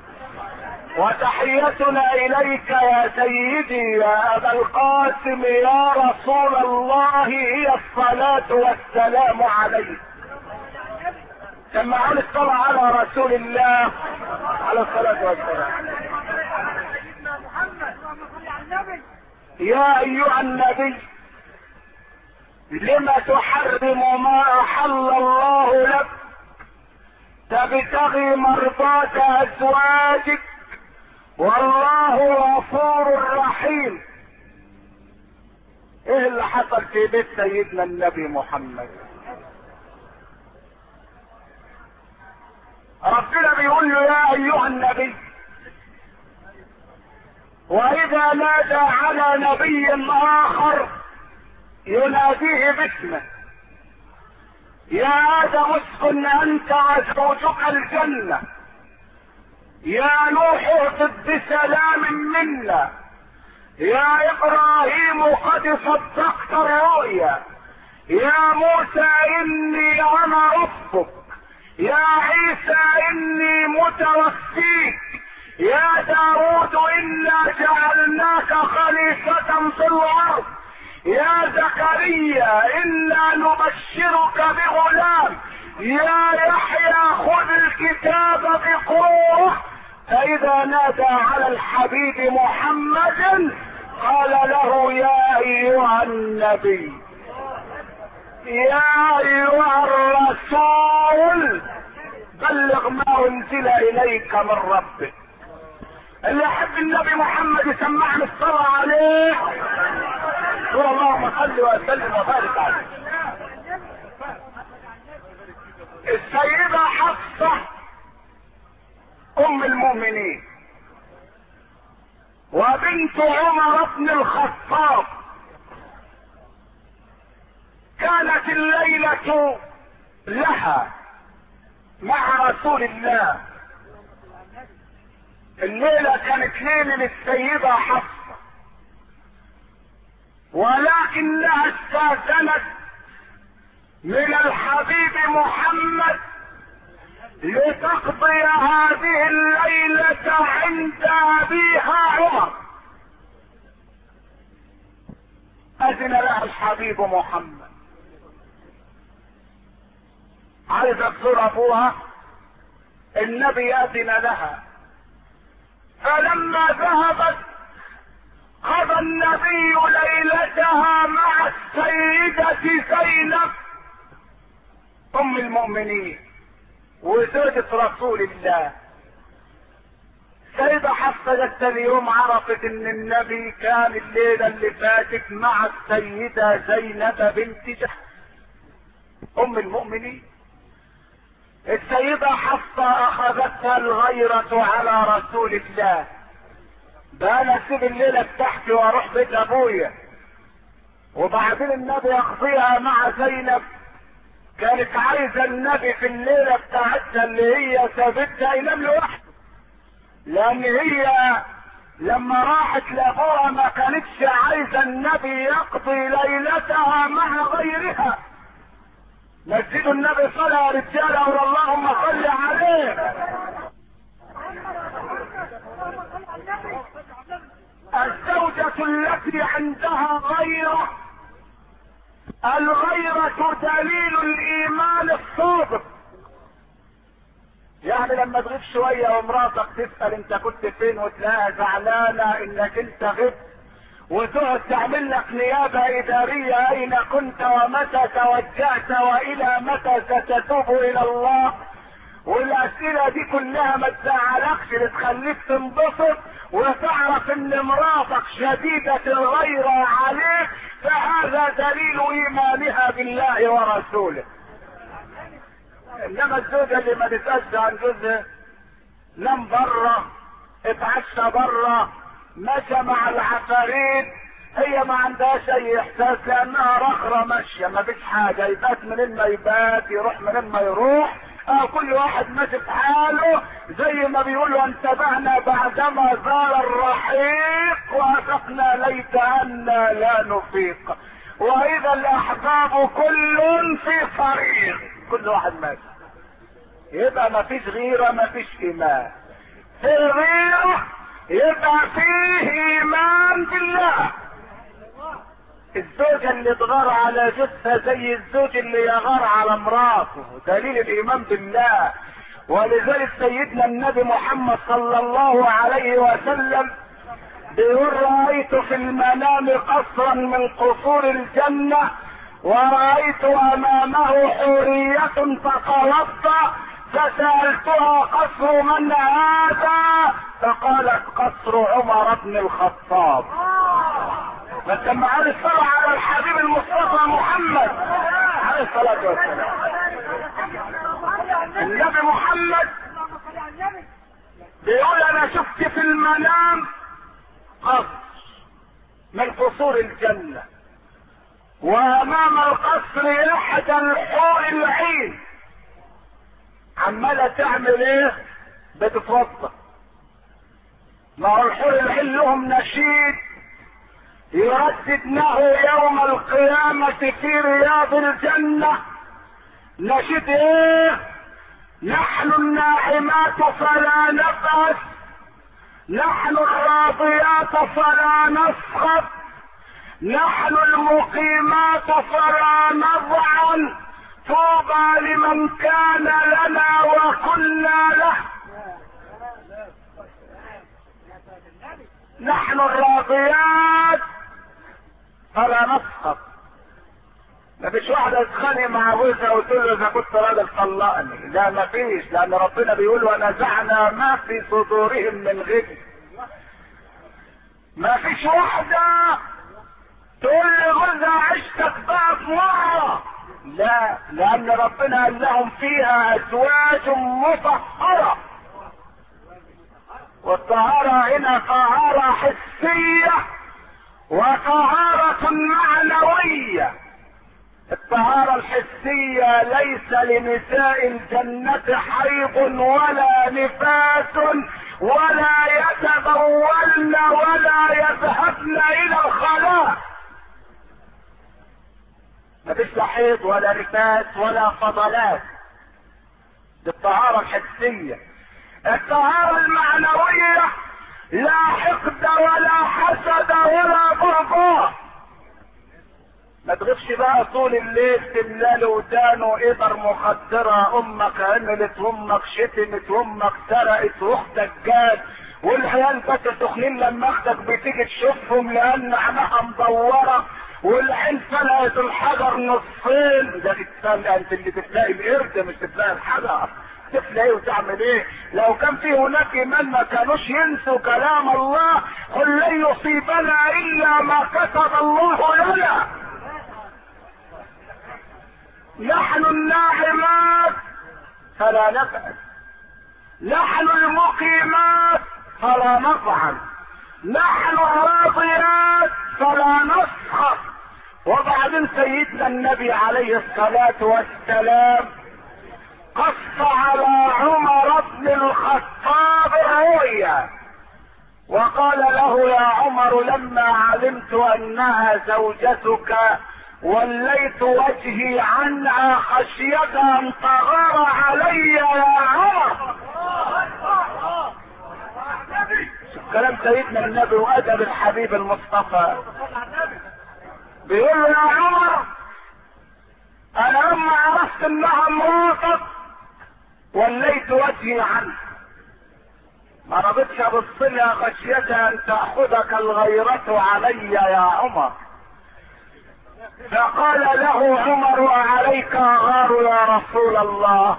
وتحيتنا اليك يا سيدي يا ابا القاسم يا رسول الله هي الصلاة والسلام عليك. سمعون الصلاة على رسول الله على الصلاة والسلام. يا ايها النبي لم تحرم ما احل الله لك تبتغي مرضات ازواجك والله غفور رحيم. ايه اللي حصل في بيت سيدنا النبي محمد؟ ربنا بيقول له يا ايها النبي، واذا نادى على نبي اخر يناديه باسمه. يا ادم اسكن انت وزوجك الجنة، يا نوح اهبط بسلام منا، يا ابراهيم قد صدقت الرؤيا، يا موسى اني انا ربك، يا عيسى اني متوفيك، يا داود انا جعلناك خليفة في الارض، يا زكريا انا نبشرك بغلام، يا يحيى خذ الكتاب بقوة. فاذا نادى على الحبيب محمد قال له يا ايها النبي، يا ايها الرسول بلغ ما انزل اليك من ربك. اللي يحب النبي محمد يسمعني الصلاة عليه. اللهم صل وسلم وبارك عليه. السيدة حفصة ام المؤمنين وبنت عمر بن الخطاب كانت الليلة لها مع رسول الله. الليلة كانت ليلة للسيدة حفصة، ولكنها استاذنت من الحبيب محمد لتقضي هذه الليلة عند ابيها عمر. اذن لها الحبيب محمد، عايزة تزور ابوها، النبي اذن لها. فلما ذهبت قضى النبي ليلتها مع السيدة زينب ام المؤمنين وزوجة رسول الله. السيدة حفصة جت اليوم عرفت ان النبي كان الليلة اللي فاتت مع السيدة زينب بنت جحش ام المؤمنين. السيدة حفصة اخذتها الغيرة على رسول الله، ده انا اسيب الليلة بتاعتي واروح بيت ابويا وبعدين النبي يقضيها مع زينب. كانت عايزة النبي في الليلة بتاعتها اللي هي سابتها ينام لوحده، لان هي لما راحت لابوها ما كانتش عايزة النبي يقضي ليلتها مع غيرها. مسجد النبي صلى يا رجاله اللهم صل عليه. الزوجة التي عندها غيرة، الغيرة دليل الايمان الصادق. يعني لما تغيب شوية ومراتك تسأل انت كنت فين وتلاقيها زعلانة انك انت غبت، وتقعد تعمل لك نيابة ادارية اين كنت ومتى توجهت والى متى ستتوب الى الله، والاسئلة دي كلها ما تزعلكش، بتخليك تنبسط وتعرف ان مراتك شديدة الغيرة عليك، فهذا دليل ايمانها بالله ورسوله. انما الزوجة اللي ما تسألش عن جوزها، نام بره، اتعشى بره، مشى مع العفاريت، هي ما عندهاش اي احساس لانها رخرة ماشية، ما فيش حاجة، يبات منين ما يبات، يروح منين ما يروح، اه كل واحد ماشي في حاله، زي ما بيقولوا انتبهنا بعدما زال الرحيق وافقنا ليت أنا لا نفيق، واذا الاحباب كل في طريق، كل واحد ماشي. يبقى ما فيش غيرة، ما فيش ايمان. في الغيرة يبقى فيه ايمان بالله. الزوجة اللي تغار على جثة زي الزوج اللي يغار على مراته، دليل الايمان بالله. ولذلك سيدنا النبي محمد صلى الله عليه وسلم بيقول رأيت في المنام قصرا من قصور الجنة ورأيت امامه حورية تتوضا، فسألتها قصر من هذا؟ فقالت قصر عمر بن الخطاب. بس لما قال الصلاة على الحبيب المصطفى محمد عليه الصلاة والسلام، النبي محمد بيقول انا شفت في المنام قصر من قصور الجنة، وامام القصر احدى الحور العين عمالة تعمل ايه؟ بتتوضا. ما هو الحور العين لهم نشيد يرددنه يوم القيامة في رياض الجنة. نشيد ايه؟ نحن الناعمات فلا نبأس، نحن الراضيات فلا نسخط، نحن المقيمات فلا نضعن، طوبى لمن كان لنا وكنا له. نحن الراضيات فلا نسخط. ما فيش واحدة تتخانق مع جوزها وتقول له اذا كنت راجل طلقني، لا ما فيش، لان ربنا بيقول ونزعنا ما في صدورهم من غل. ما فيش واحدة تقول لجوزها عشتك بقى في مرة، لا، لان ربنا قال لهم فيها ازواج مطهرة. والطهارة هنا طهارة حسية وطهارة معنوية. الطهارة الحسية ليس لنساء الجنة حيض ولا نفاس ولا يتبولن ولا يذهبن الى الخلاء. مفيش لا حيض ولا نفاس ولا فضلات، دي الطهارة الحسية. الطهارة المعنوية لا حقد ولا حسد ولا بغضاء. ما تغيبش بقى طول الليل تملال ودانه ابر مخدرة، امك عملت وامك شتمت وامك سرقت واختك جات، والعيال بس سخنين لما اختك بتيجي تشوفهم لان عينها مدورة والعين فلقت الحجر نصين. ده تتسلق انت اللي بتلاقي القرد مش بتلاقي الحجر. تفلى وتعمل ايه؟ لو كان في هناك من ما كانوش ينسوا كلام الله، قل لن يصيبنا الا ما كتب الله لنا. نحن الناعمات فلا نفعل، نحن المقيمات فلا نفعل، نحن الراضيات فلا نسخط. وبعدين سيدنا النبي عليه الصلاة والسلام قص على عمر بن الخطاب الرؤيا وقال له يا عمر لما علمت انها زوجتك وليت وجهي عنها خشية ان تغار علي يا عمر. كلام سيدنا النبي وادب الحبيب المصطفى. بيقول له يا عمر انا لما عرفت انها مراتك وليت وجهي عنها، ما رضيتش ابص لها خشية ان تاخذك الغيرة علي يا عمر. فقال له عمر عليك غار يا رسول الله.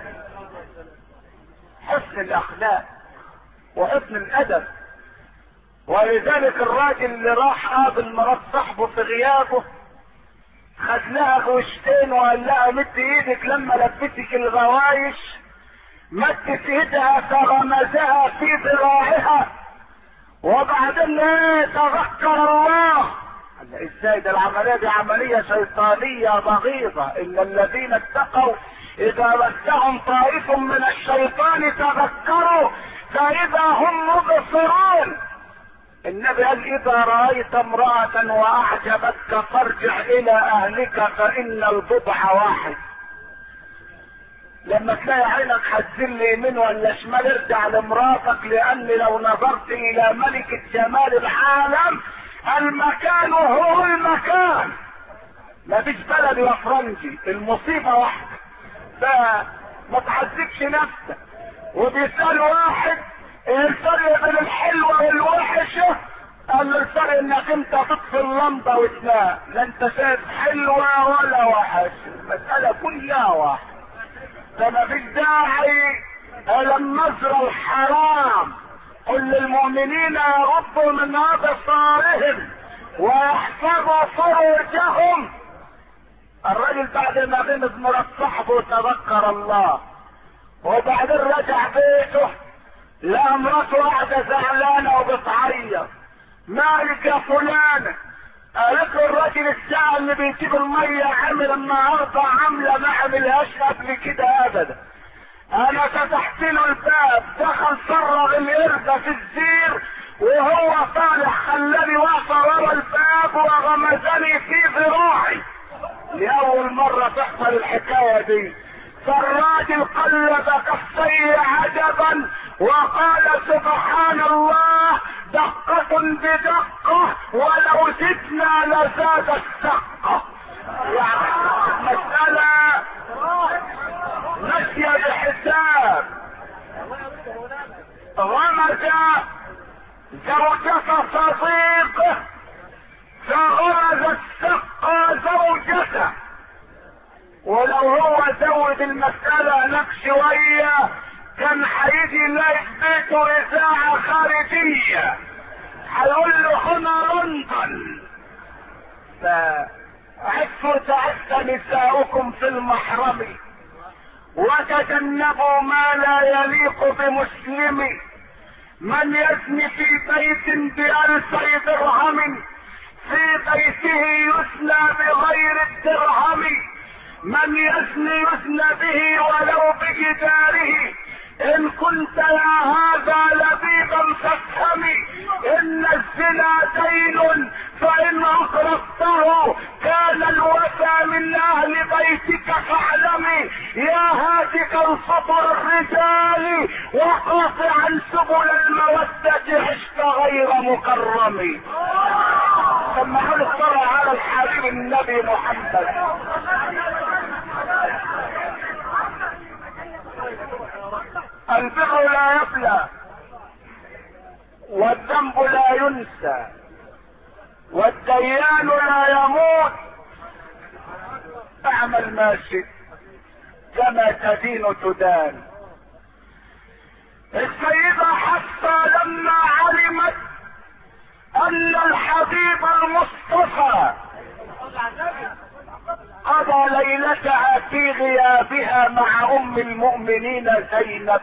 حسن الاخلاق وحسن الادب. ولذلك الراجل اللي راح قابل مرات صاحبه في غيابه خد لها غوشتين وقال لها مد ايدك لما لبستك الغوايش، مدت ايدها فغمزها في ذراعها وبعدين ايه تذكر الله. قال ازاي ده؟ العمليه دي عمليه شيطانيه بغيضه. ان الذين اتقوا اذا مسهم طائف من الشيطان تذكروا فاذا هم مبصرون. النبي قال اذا رايت امرأة واعجبتك فارجع الى اهلك فان البضع واحد. لما تلاقي عينك هتزل يمين ولا شمال ارجع لمراتك، لان لو نظرت الى ملكة جمال العالم المكان هو المكان. مفيش بلد يا فرنجي، المصيبة واحدة. فما تعذبش نفسك. وبيسأل واحد الفرق بين الحلوة والوحشة، قال له الفرق انك انت تطفي اللمبة وتنام، لا انت شايف حلوة ولا وحشة، المسألة كلها واحد. فما فيش داعي لما نزرع الحرام. قل للمؤمنين يغضوا من ابصارهم ويحفظوا فروجهم. الراجل بعد ما غمض مرات صاحبه تذكر الله وبعدين رجع بيته لا مراته قاعدة زعلانة وبتعيط. مالك يا فلانة؟ قالت له الراجل الساعة اللي بيجيب المية عامل النهارده عاملة ما عملهاش قبل كده ابدا. انا فتحت له الباب دخل فرغ القردة في الزير وهو طالع خلاني واقفة ورا الباب وغمزني في ذراعي. لأول مرة تحصل الحكاية دي. فالراجل قلب كفيه عجبا وقال سبحان الله دقة بدقة ولو زدنا لزاد السقة. يعني مسألة ماشية بحساب. غمز زوجة صديقه فغمز السقة زوجته. ولو هو زود المسألة لك شوية كان هيجي يلاقي في بيته إذاعة خارجية هيقول له هنا لندن. فعفوا تعف نساؤكم في المحرم وتجنبوا ما لا يليق بمسلم. من يزني في بيت بألفي درهم في بيته يسنى بغير الدرهم. من يزني يزنى به ولو بجداره. ان كنت يا هذا لبيبا فافهمي ان الزنا دين فان اقرضته كان الوفى من اهل بيتك فاعلمي يا هاتك الفطر الرجال وقاطعا سبل المودة عشت غير مكرم. سمعوا الصلاة على الحبيب النبي محمد. البر لا يبلى والذنب لا ينسى والديان لا يموت. اعمل ما شئت كما تدين تدان السيدة حفصة لما علمت ان الحبيب المصطفى قضى ليلتها في غيابها مع ام المؤمنين زينب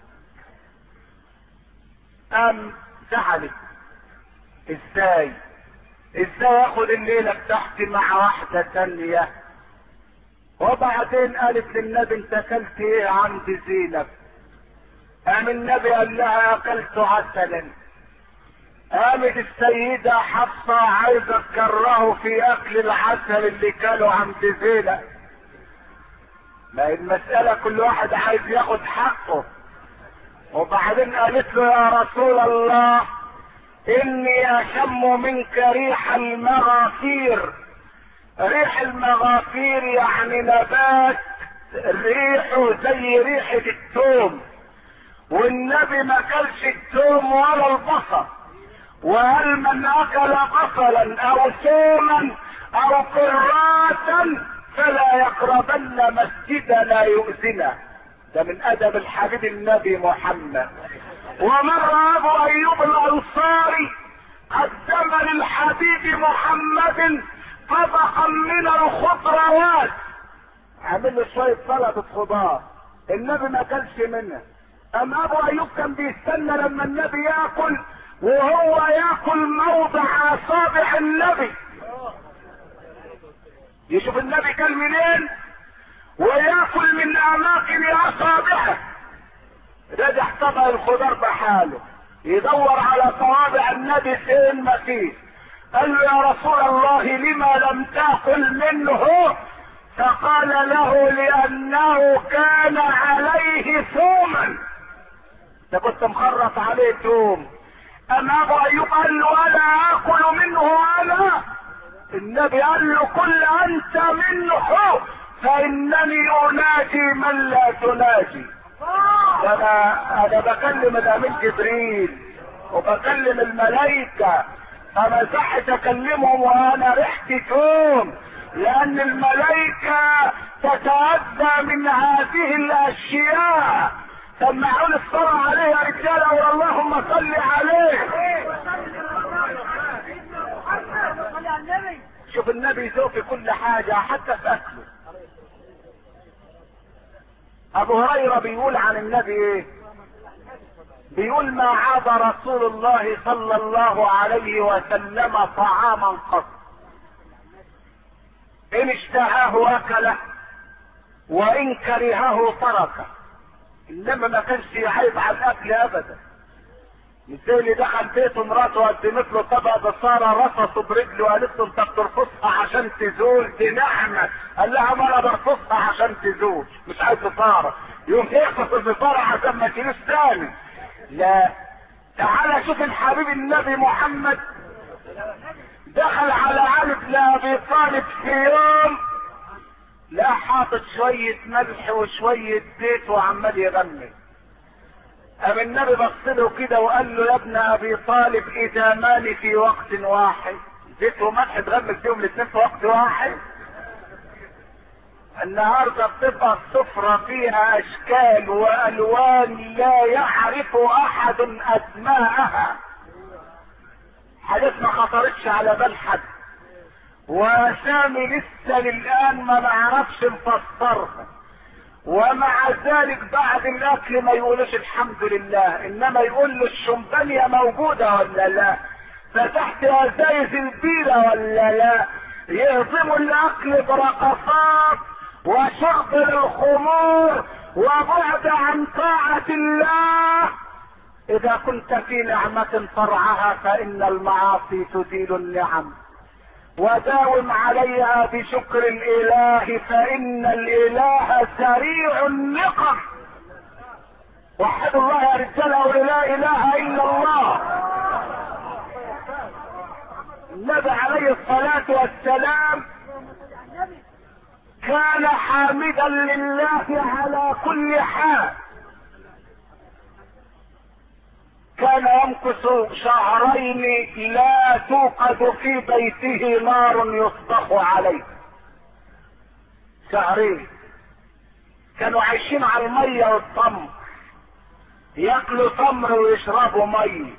ام زعلت. ازاي ازاي اخد الليلة بتاعتي مع واحدة تانية؟ وبعدين قالت للنبي انت اكلت ايه عند زينب؟ قام النبي قال لها اكلت عسلا. قامت السيدة حفصة عايزة تكرهه في اكل العسل اللي كانوا عند زينب. ما المسألة كل واحد عايز ياخد حقه. وبعدين قالت له يا رسول الله اني اشم منك ريح المغافير. ريح المغافير يعني نبات ريحه زي ريحة الثوم، والنبي ما كلش الثوم ولا البصل. وهل من اكل بصلا او ثوما او كراثا فلا يقربن مسجدنا يؤذنا. ده من ادب الحبيب النبي محمد. ومر ابو ايوب الانصاري قدم للحبيب محمد طبقا من الخضروات، عمل له شويه سلطه خضار، النبي ما كلش منها. اما ابو ايوب كان بيستنى لما النبي ياكل وهو ياكل موضع اصابع النبي، يشوف النبي كان منين وياكل من اماكن اصابعه. رجع طبق الخضار بحاله يدور على صوابع النبي فين ما فيه. قال له يا رسول الله لما لم تاكل منه؟ فقال له لانه كان عليه ثوما. ده كنت مخرط عليه ثوم. اما ابو ايوب قال له ولا اكل منه انا. النبي قال له كل انت منه فانني اناجي من لا تناجي. انا انا بكلم الامين جبريل وبكلم الملائكه، انا صحت اكلمهم وانا ريحتي توم، لان الملائكه تتأذى من هذه الاشياء. سمعون الصلاة عليه يا رجاله اللهم صل عليه. شوف النبي ذوق في كل حاجه حتى في اكله. ابو هريره بيقول عن النبي ايه؟ بيقول ما عاد رسول الله صلى الله عليه وسلم طعاما قط ان اشتهاه اكله وان كرهه تركه. انما ما كانش يعيب على الاكل ابدا. مش زي اللي دخل بيته مراته قدمت له طبق بصاره رفصه برجله وقالت له انت بترفصها عشان تزول، دي نعمه. قال لها ما انا برفصها عشان تزول، مش عايز بصاره. يوم يخفص البصاره عشان ما تجيش تاني. لا، تعالى شوف الحبيب النبي محمد دخل على علي بن ابي طالب في يوم لا حاطط شويه ملح وشويه زيت وعمال يغمس. قام النبي بص له كده وقال له يا ابن ابي طالب اذا مالي في وقت واحد. زيت وملح تغمس فيهم الاثنين في وقت واحد؟ النهارده بتبقى السفرة فيها اشكال والوان لا يعرف احد اسماءها، حاجات ما خطرتش على بال حد، واسامي لسه للان ما نعرفش نفسرها. ومع ذلك بعد الاكل ما يقولش الحمد لله، انما يقول له الشمبانيا موجوده ولا لا، فتحت ازايز البيره ولا لا. يهضموا الاكل برقصات وشرب الخمور وبعد عن طاعة الله. اذا كنت في نعمة فرعها فان المعاصي تزيل النعم، وداوم عليها بشكر الاله فان الاله سريع النقم. وحدوا الله يا رجاله ولا اله الا الله. النبي عليه الصلاة والسلام كان حامدا لله على كل حال. كان يمكث شهرين لا توقد في بيته نار يصبح عليه. شهرين كانوا عايشين على المية والطمر، ياكلوا تمر ويشربوا مي.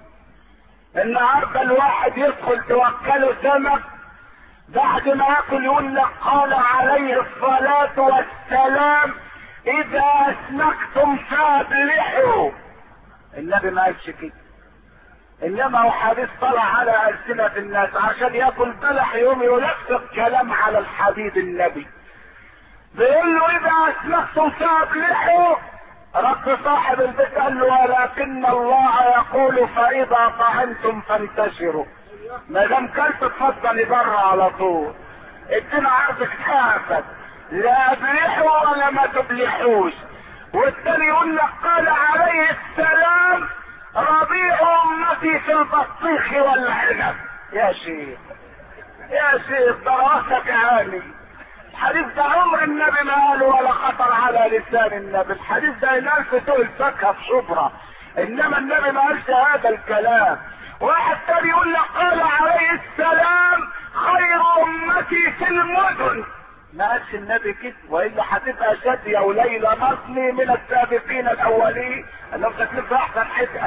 النهارده الواحد يدخل توكله سمك، بعد ما ياكل يقول لك قال عليه الصلاة والسلام اذا اسمكتم فابلحوا. النبي ما قالش كده، انما هو حديث طلع على ألسنة الناس عشان ياكل بلح يوم يلفق كلام على الحبيب النبي. بيقول له اذا اسمكتم فابلحوا. رب صاحب البيت قال له ولكن الله يقول فاذا طعمتم فانتشروا. ما دام كلت اتفضل بره على طول، ادينا عرض كتافك، لا ابلحوا ولا ما تبلحوش. والتاني يقول لك قال عليه السلام ربيع امتي في البطيخ والعنب. يا شيخ يا شيخ دراسك عالي. الحديث ده عمر النبي ما قاله ولا خطر على لسان النبي. الحديث ده ينال في سوق الفاكهه في شبرا، انما النبي ما قالش هذا الكلام. واحد تاني يقول لك قال عليه السلام خير امتي في المدن. ما قالش النبي كده، والا هتبقى شاديه وليلى مصلي من السابقين الاولين انهم ساكنين في احسن حته،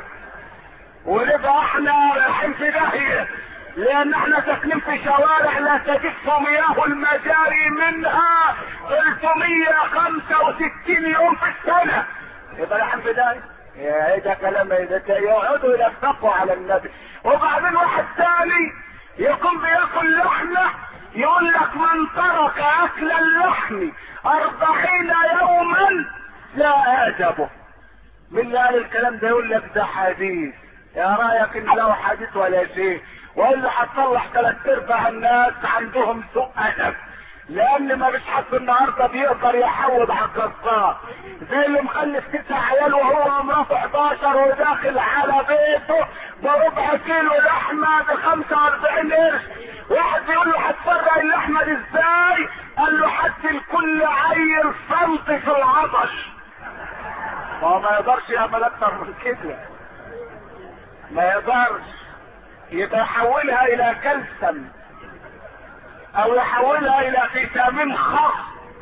ونبقى احنا رايحين في داهيه لان احنا ساكنين في شوارع لا تجف مياه المجاري منها ثلاثمية وخمسة وستين يوم في السنه. يبقى رايحين في داهيه. يا ايه ده كلام ايه ده؟ يقعدوا يلفقوا على النبي. وبعدين واحد ثاني يقوم بياكل لحمه يقول لك من ترك اكل اللحم اربعين يوما لا اعجبه. من اللي قال الكلام ده يقول لك ده حديث. يا رايك ان له حديث ولا شيء، والا هتصلح ثلاث ارباع الناس عندهم سوء ادب، لان ما فيش حد النهارده بيقدر يحوض على الجزار زي اللي مخلف تسع عيال وهو مراته حداشر وداخل على بيته بربع كيلو لحمه ب خمسة واربعين قرش. واحد يقول له هتفرق اللحمه دي ازاي؟ قال له حتى لكل عيل صمت في العطش. هو ما يقدرش يعمل اكتر من كده، ما يقدرش. يبقى يحولها الى كلسم او يحولها الى فيتامين خاص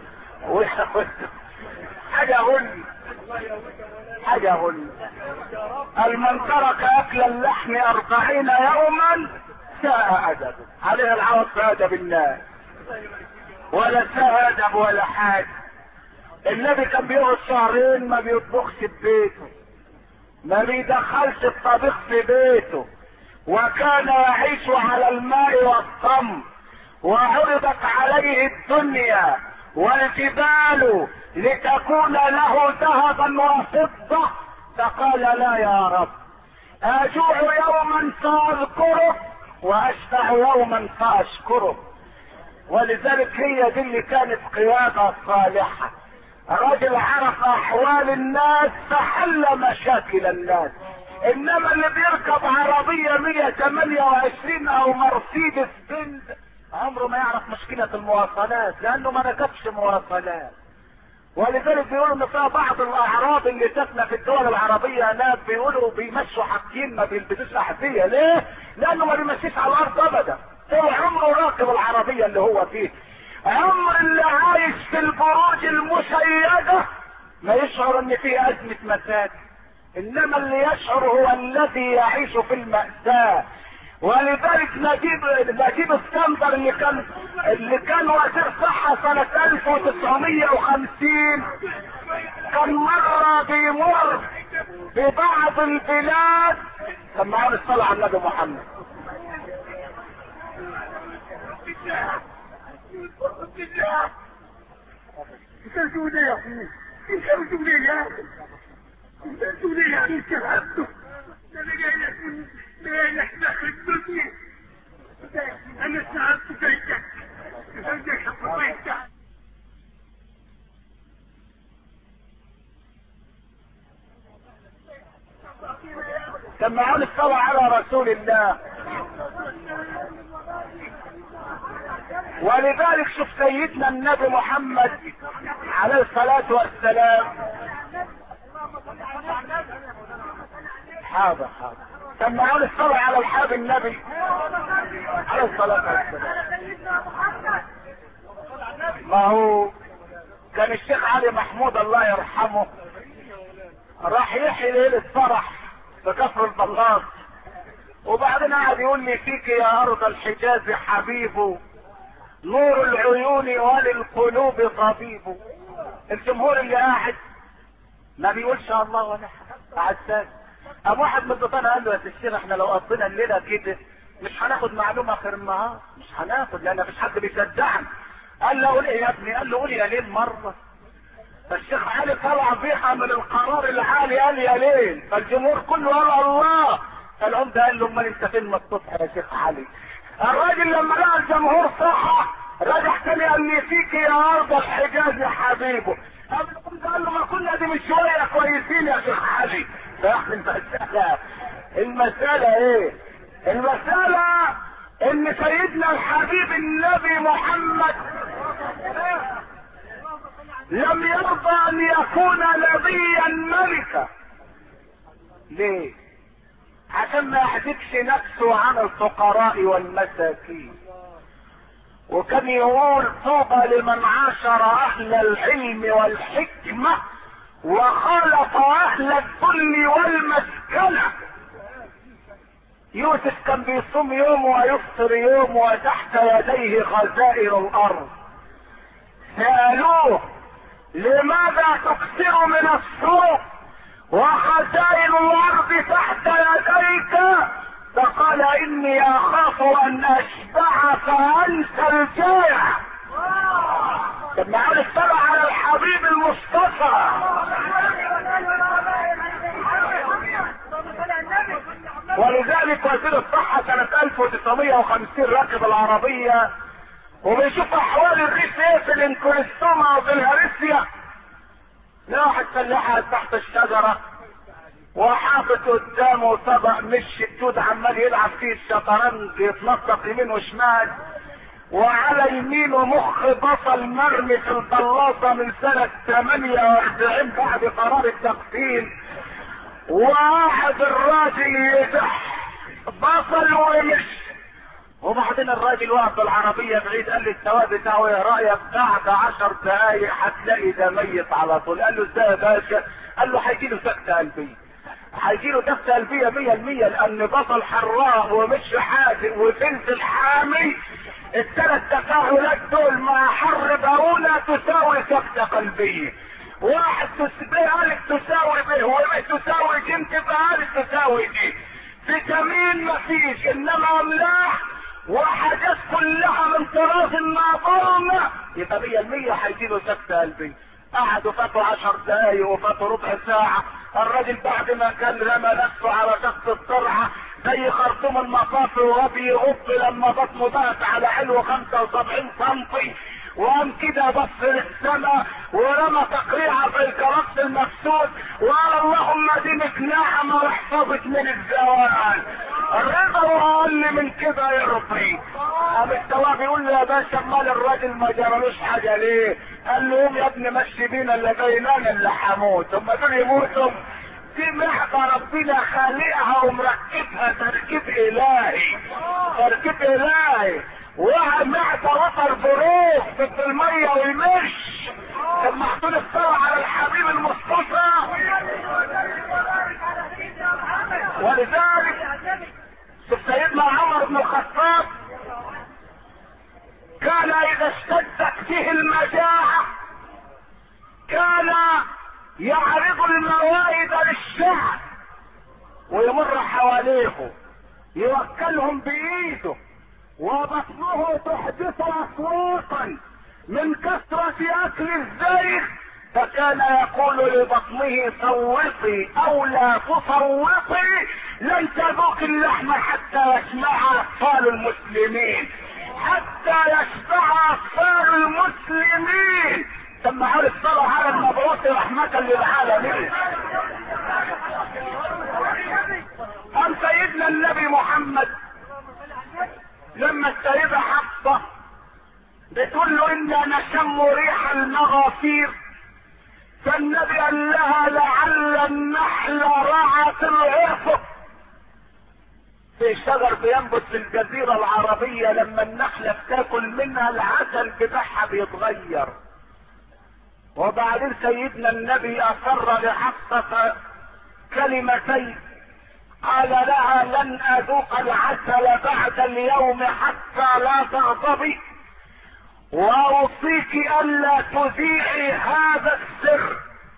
حاجه غل حاجه غل. المن ترك اكل اللحم اربعين يوما ساء ادبه. عليها العوض في ادب الناس، ولا ساء ادب ولا حاجه. النبي كان بيقعد شهرين ما بيطبخش في بيته، ما بيدخلش الطبيخ في بيته، وكان يعيش على الماء والتمر، وعرضت عليه الدنيا والجبال لتكون له ذهبا وفضة، فقال لا يا رب، اجوع يوما فاذكره واشبع يوما فاشكره. ولذلك هي دي اللي كانت قيادة صالحة. الرجل عرف احوال الناس فحل مشاكل الناس. انما اللي بيركب عربية مية وتمانية وعشرين او مرسيدس بنز عمره ما يعرف مشكلة المواصلات، لانه ما ركبش مواصلات. ولذلك بيقولوا ان فيها بعض الاعراب اللي ساكنه في الدول العربيه هناك بيقولوا بيمشوا حاجتين ما بيلبسوش احذيه. ليه؟ لانه ما بيمشيش على الارض ابدا، هو عمره راكب العربيه اللي هو فيه. عمر اللي عايش في البروج المشيده ما يشعر ان في ازمه مساكن، انما اللي يشعر هو الذي يعيش في المأساة. ولذلك نجيب نجيب اسكندر اللي كان اللي كان وزير صحة سنة ألف وتسعمية وخمسين كان مرة بيمر ببعض البلاد. سمعوني الصلاة على النبي محمد. انا ساعدت بيتك بيتك حط بيتك. سمعوني الصلاة على رسول الله. ولذلك شوف سيدنا النبي محمد عليه الصلاة والسلام. حاضر حاضر. سمعوني الصلاة على الحبيب النبي عليه الصلاة والسلام. ما هو كان الشيخ علي محمود الله يرحمه راح يحيي ليلة فرح في كفر البلاط، وبعدين قعد يقول لي فيك يا ارض الحجاز حبيبه نور العيون وللقلوب طبيبه. الجمهور اللي قاعد ما بيقولش الله ولا حاجه، قاعد ساكت. ابو واحد من البطانه قال له يا الشيخ احنا لو قضينا الليله كده مش هناخد معلومه اخر النهار، مش هناخد لان مفيش حد بيصدقنا. قال له قول ايه يا ابني؟ قال له قول يا ليل مره. فالشيخ علي طلع بيها من القرار العالي قال يا ليل، فالجمهور كله قال الله. فالعمده قال له امال انت فين من الصبح يا شيخ علي؟ الراجل لما لقى الجمهور صح رجع تاني قال لي فيك يا ارض الحجاز يا حبيبه. قال له ما كنا دي من شويه كويسين يا شيخ علي. المسألة المسألة ايه؟ المسألة ان سيدنا الحبيب النبي محمد لم يرضى ان يكون نبيا ملكا. ليه؟ عشان ما يحدثش نفسه عن الفقراء والمساكين. وكان يقول طوبى لمن عاشر اهل العلم والحكمة وخالط اهل الذل والمسكنة. يوسف كان بيصوم يوم ويفطر يوم وتحت يديه خزائن الارض. سألوه لماذا تكثر من الصوم وخزائن الارض تحت يديك؟ فقال اني اخاف ان اشبع فانسى الجائع. لما قال اتبع على الحبيب المصطفى ولذلك وزير الصحة سنة ألف وتسعمية وخمسين راكب العربية وبيشوف احوال الريف ايه في الانكوليستوما وفي الهرسيا. لا واحد فلاح تحت الشجرة وحاطط قدامه طبق مش الدود عمال يلعب فيه الشطرنج يتنطط يمين وشمال، وعلى يمينه مخ بصل مرمي في البلاطه من سنه ثمانية واربعين بعد قرار التقسيم، وقاعد الراجل يدح بصل ومش. وبعدين الراجل وقف بالعربيه بعيد قال لي الثواب بتاعه ايه رايك؟ بعد عشر دقايق هتلاقي ده ميت على طول. قال له ازاي يا باشا؟ قال له هيجي له سكته قلبيه. هيجي له سكته قلبيه مية المية لان بصل حراق ومش حادق وفلفل حامي، الثلاث تفاعلات دول مع حر باولة تساوي سكته قلبيه. واحد تساوي قالك تساوي به ومش تساوي جيم تبقى قالك تساوي دي. فيتامين مفيش انما املاح وحاجات كلها من طراز الناظرنا يبقى مية المية هيجيله سكتة قلبية. قعدوا فاتوا عشر دقايق وفاتوا ربع ساعة. الراجل بعد ما كان رمى نفسه على شخص الطرحة زي خرطوم المطاف وهو بيغب لما بطنه ضغط على حلو خمسة وسبعين سنتي وقام كده بص للسماء ورمى تقريعه في الكرفس المفسود وقال اللهم دينك نعمه واحفظك من الزوال. الرضا واقل من كده يرضي. قام الثواب يقول له يا باشا امال الراجل ما جرالوش حاجه ليه؟ قال له قوم يا ابني مشي بينا اللي بيننا اللي حموت. هم دول يموتوا؟ دي محضة ربنا خالقها ومركبها تركيب الهي تركيب الهي. واحد معدة وطر بروح ضد المية ويمش. لما حطول الصلاة على الحبيب المصطفى. ولذلك شوف سيدنا عمر بن الخطاب كان اذا اشتدت فيه المجاعة كان يعرض الموائد للشعب ويمر حواليه يوكلهم بايده وبطنه تحدث اصواتا من كثرة اكل الزيت، فكان يقول لبطنه صوتي او لا تصوتي لن تذوق اللحم حتى يسمع اطفال المسلمين حتى يشبع اطفال المسلمين. ثم على الصلاة على المبعوث رحمة للعالمين. قام سيدنا النبي محمد لما السيدة حفصة بتقول له انا نشم ريح المغافير، فالنبي قال لها لعل النحل رعت العرف. في شجر بينبت في الجزيرة العربية لما النحلة بتاكل منها العسل بتاعها بيتغير. وبعدين سيدنا النبي اصر لحفصة كلمتين قال لها لن اذوق العسل بعد اليوم حتى لا تغضبي، واوصيك الا تذيعي هذا السر.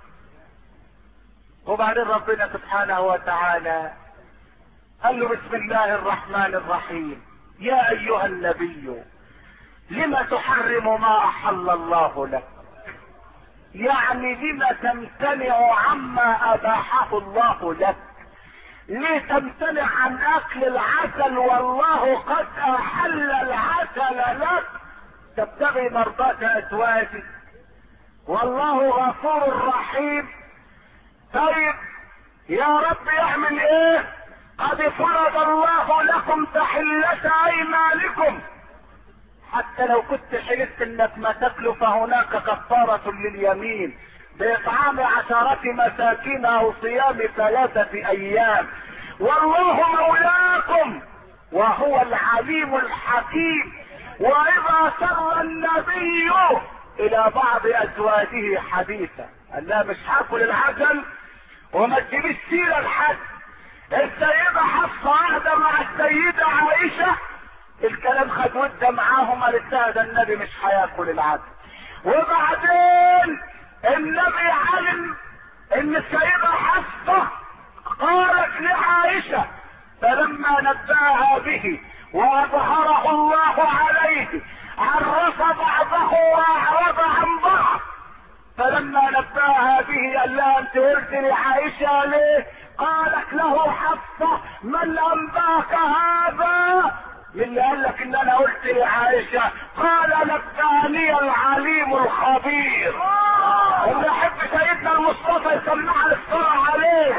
وبعدين ربنا سبحانه وتعالى قال له بسم الله الرحمن الرحيم يا ايها النبي لم تحرم ما احل الله لك، يعني لم تمتنع عما اباحه الله لك، ليه تمتنع عن اكل العسل والله قد احل العسل لك، تبتغي مرضات ازواجك والله غفور رحيم. طيب يا رب يعمل ايه؟ قد فرض الله لكم تحلة ايمانكم، حتى لو كنت حلفت انك ما تاكله فهناك كفارة لليمين باطعام عشرة مساكين او صيام ثلاثة ايام، والله مولاكم وهو العليم الحكيم. واذا سر النبي الى بعض ازواجه حديثا قال لا مش هاكل العسل وما تجيبش سيره لحد، السيده حفصه قاعده مع السيده عائشه الكلام خد وده معاهم، قالت لها ده النبي مش هياكل العسل. وبعدين النبي علم ان السيده حفصه قالت لعائشه، فلما نبأها به واظهره الله عليه عرف بعضه واعرض عن بعض، فلما نبأها به قال لها انت قلت لعائشه ليه؟ قالت له حفصه من انباك هذا؟ من اللي قال لك ان انا قلت لعائشه؟ قال نبأني العليم الخبير. اللي يحب سيدنا المصطفى يسمعنا الصلاه عليه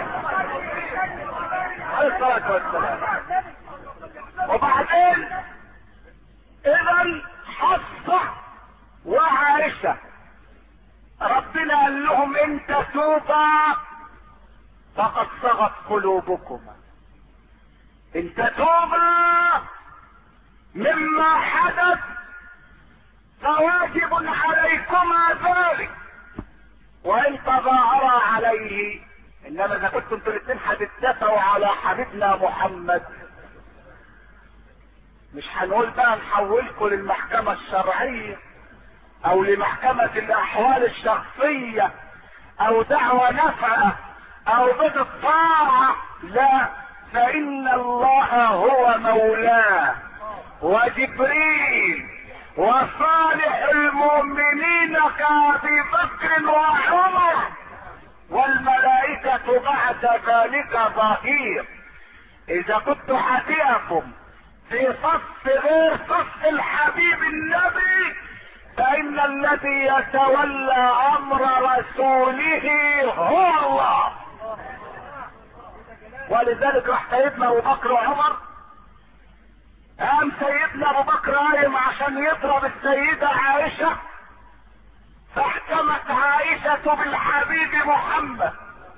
عليه الصلاه والسلام. وبعدين اذا حفصه وعائشه ربنا قال لهم ان تتوبا فقد صغت قلوبكما، ان تتوبا مما حدث فواجب عليكما ذلك، وان تظاهرا عليه، انما اذا كنتم انتوا الاثنين هتتفقوا على حبيبنا محمد مش هنقول بقى نحولكم للمحكمة الشرعية او لمحكمة الاحوال الشخصية او دعوة نفعة او بيت الطاعة، لا، فان الله هو مولاه وجبريل وصالح المؤمنين كابي بكر وعمر والملائكة بعد ذلك ظهير. اذا كنت حديثكم في صف غير صف الحبيب النبي فان الذي يتولى امر رسوله هو الله. ولذلك راح سيدنا ابو بكر وعمر، قام سيدنا ابو بكر قايم عشان يضرب السيدة عائشة، فاحكمت عائشة بالحبيب محمد،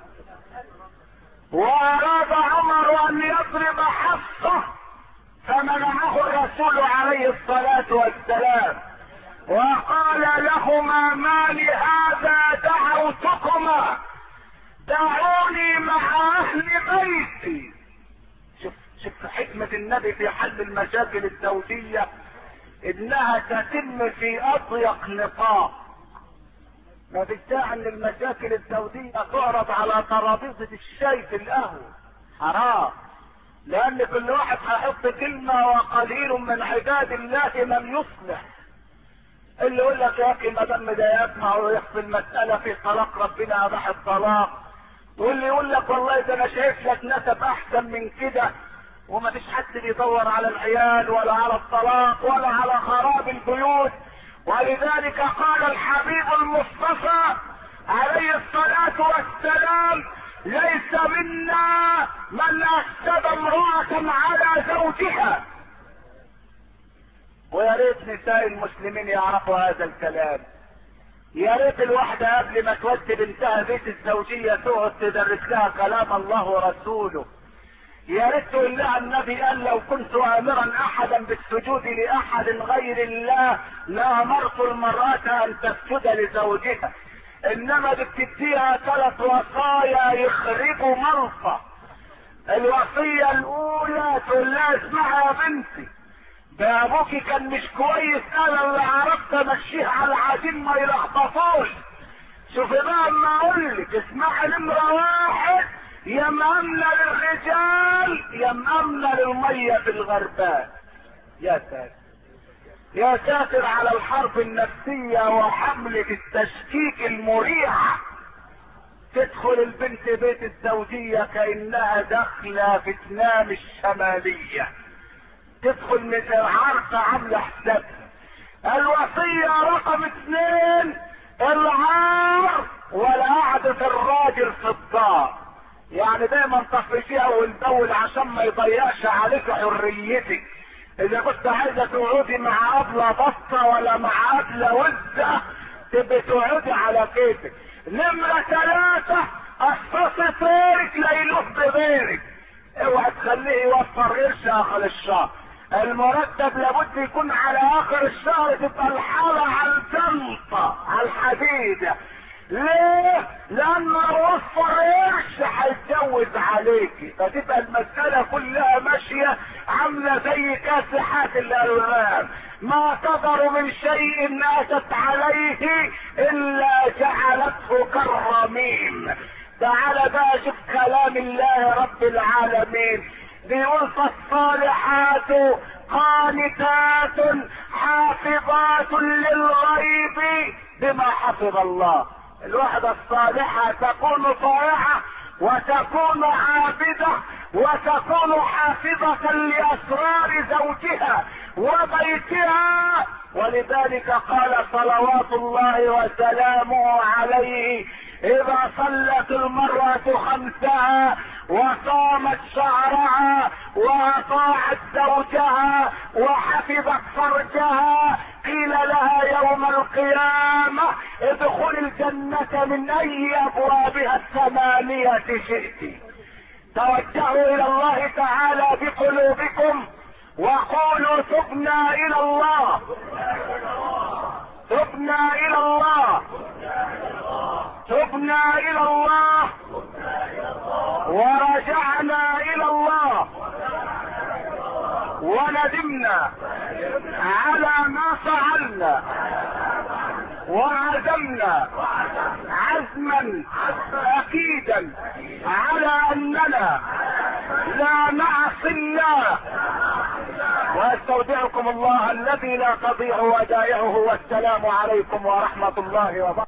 واراد عمر ان يضرب حفصة فمنعه الرسول عليه الصلاة والسلام وقال لهما ما لهذا دعوتكما، دعوني مع اهل بيتي. شوف شوف حكمة النبي في حل المشاكل الزوجية، انها تتم في اضيق نطاق. ما بدها ان المشاكل الزوجية تعرض على ترابيزة الشاي في القهوة، حرام، لان كل واحد هيحط كلمة وقليل من عباد الله من يصلح. اللي يقول لك يا اخي ما دام مضايقنا ويخفي المسألة في طلاق ربنا اباح الطلاق، واللي يقول لك والله ده انا شايف لك نسب احسن من كده، وما فيش حد بيدور على العيال ولا على الطلاق ولا على خراب البيوت. ولذلك قال الحبيب المصطفى عليه الصلاة والسلام ليس منا من افسد امرأة على زوجها. ويا ريت نساء المسلمين يعرفوا هذا الكلام. يا ريت الواحدة قبل ما تودي بنتها بيت الزوجية تقعد تدرس لها كلام الله ورسوله. يا ريت تقول لها النبي قال لو كنت امرا احدا بالسجود لاحد غير الله لامرت المرأة ان تسجد لزوجها. انما دي بتديها ثلاث وصايا يخربوا ملطة. الوصية الاولى تقول لها اسمعي يا بنتي، ده ابوكي كان مش كويس، انا اللي عرفت امشيه على العجين ما يلخبطوش. شوفي بقى اما اقول لك اسمعي، نمرة واحد يا مأمنة للرجال يا مأمنة للمية في الغربان. يا ساتر يا ساتر على الحرب النفسية وحملة التشكيك المريعة. تدخل البنت بيت الزوجية كأنها داخلة في تنام الشمالية، تدخل من العرق عاملة حساب. الوصية رقم اثنين العار والقعدة الراجل في الدار، يعني دايما طفشيها والدول عشان ما يضيعش عليك حريتك. اذا كنت عايزة تقعدي مع ابلة بطة ولا مع ابلة وزة تبقى تقعدي على كيفك. نمرة ثلاثة قصصي طيرك لا يلف بغيرك، اوعى تخليه يوفر قرش اخر الشهر. المرتب لابد يكون على اخر الشهر تبقى الحالة على الجنطة على الحديدة. ليه؟ لان لو وفر قرش هيتجوز عليكي، فتبقى المسألة كلها ماشية عاملة زي كاسحات الالغام، ما تقدر من شيء اتت عليه الا جعلته كالرميم. تعال بقى شوف كلام الله رب العالمين، بيقول فالصالحات قانتات حافظات للغيب بما حفظ الله. الوحدة الصالحة تكون طائعة وتكون عابدة وتكون حافظة لأسرار زوجها وبيتها. ولذلك قال صلوات الله وسلامه عليه اذا صلت المرأة خمسها وصامت شعرها واطاعت زوجها وحفظت فرجها قيل لها يوم القيامة ادخل الجنة من اي ابوابها الثمانية شئت. توجهوا الى الله تعالى بقلوبكم وقولوا تبنا الى الله، تبنا الى الله، تبنا الى الله ورجعنا الى الله وندمنا على ما فعلنا وعزمنا عزما اكيدا على اننا لا نعصي الله. واستودعكم الله الذي لا تضيع ودائعه، والسلام عليكم ورحمة الله وبركاته.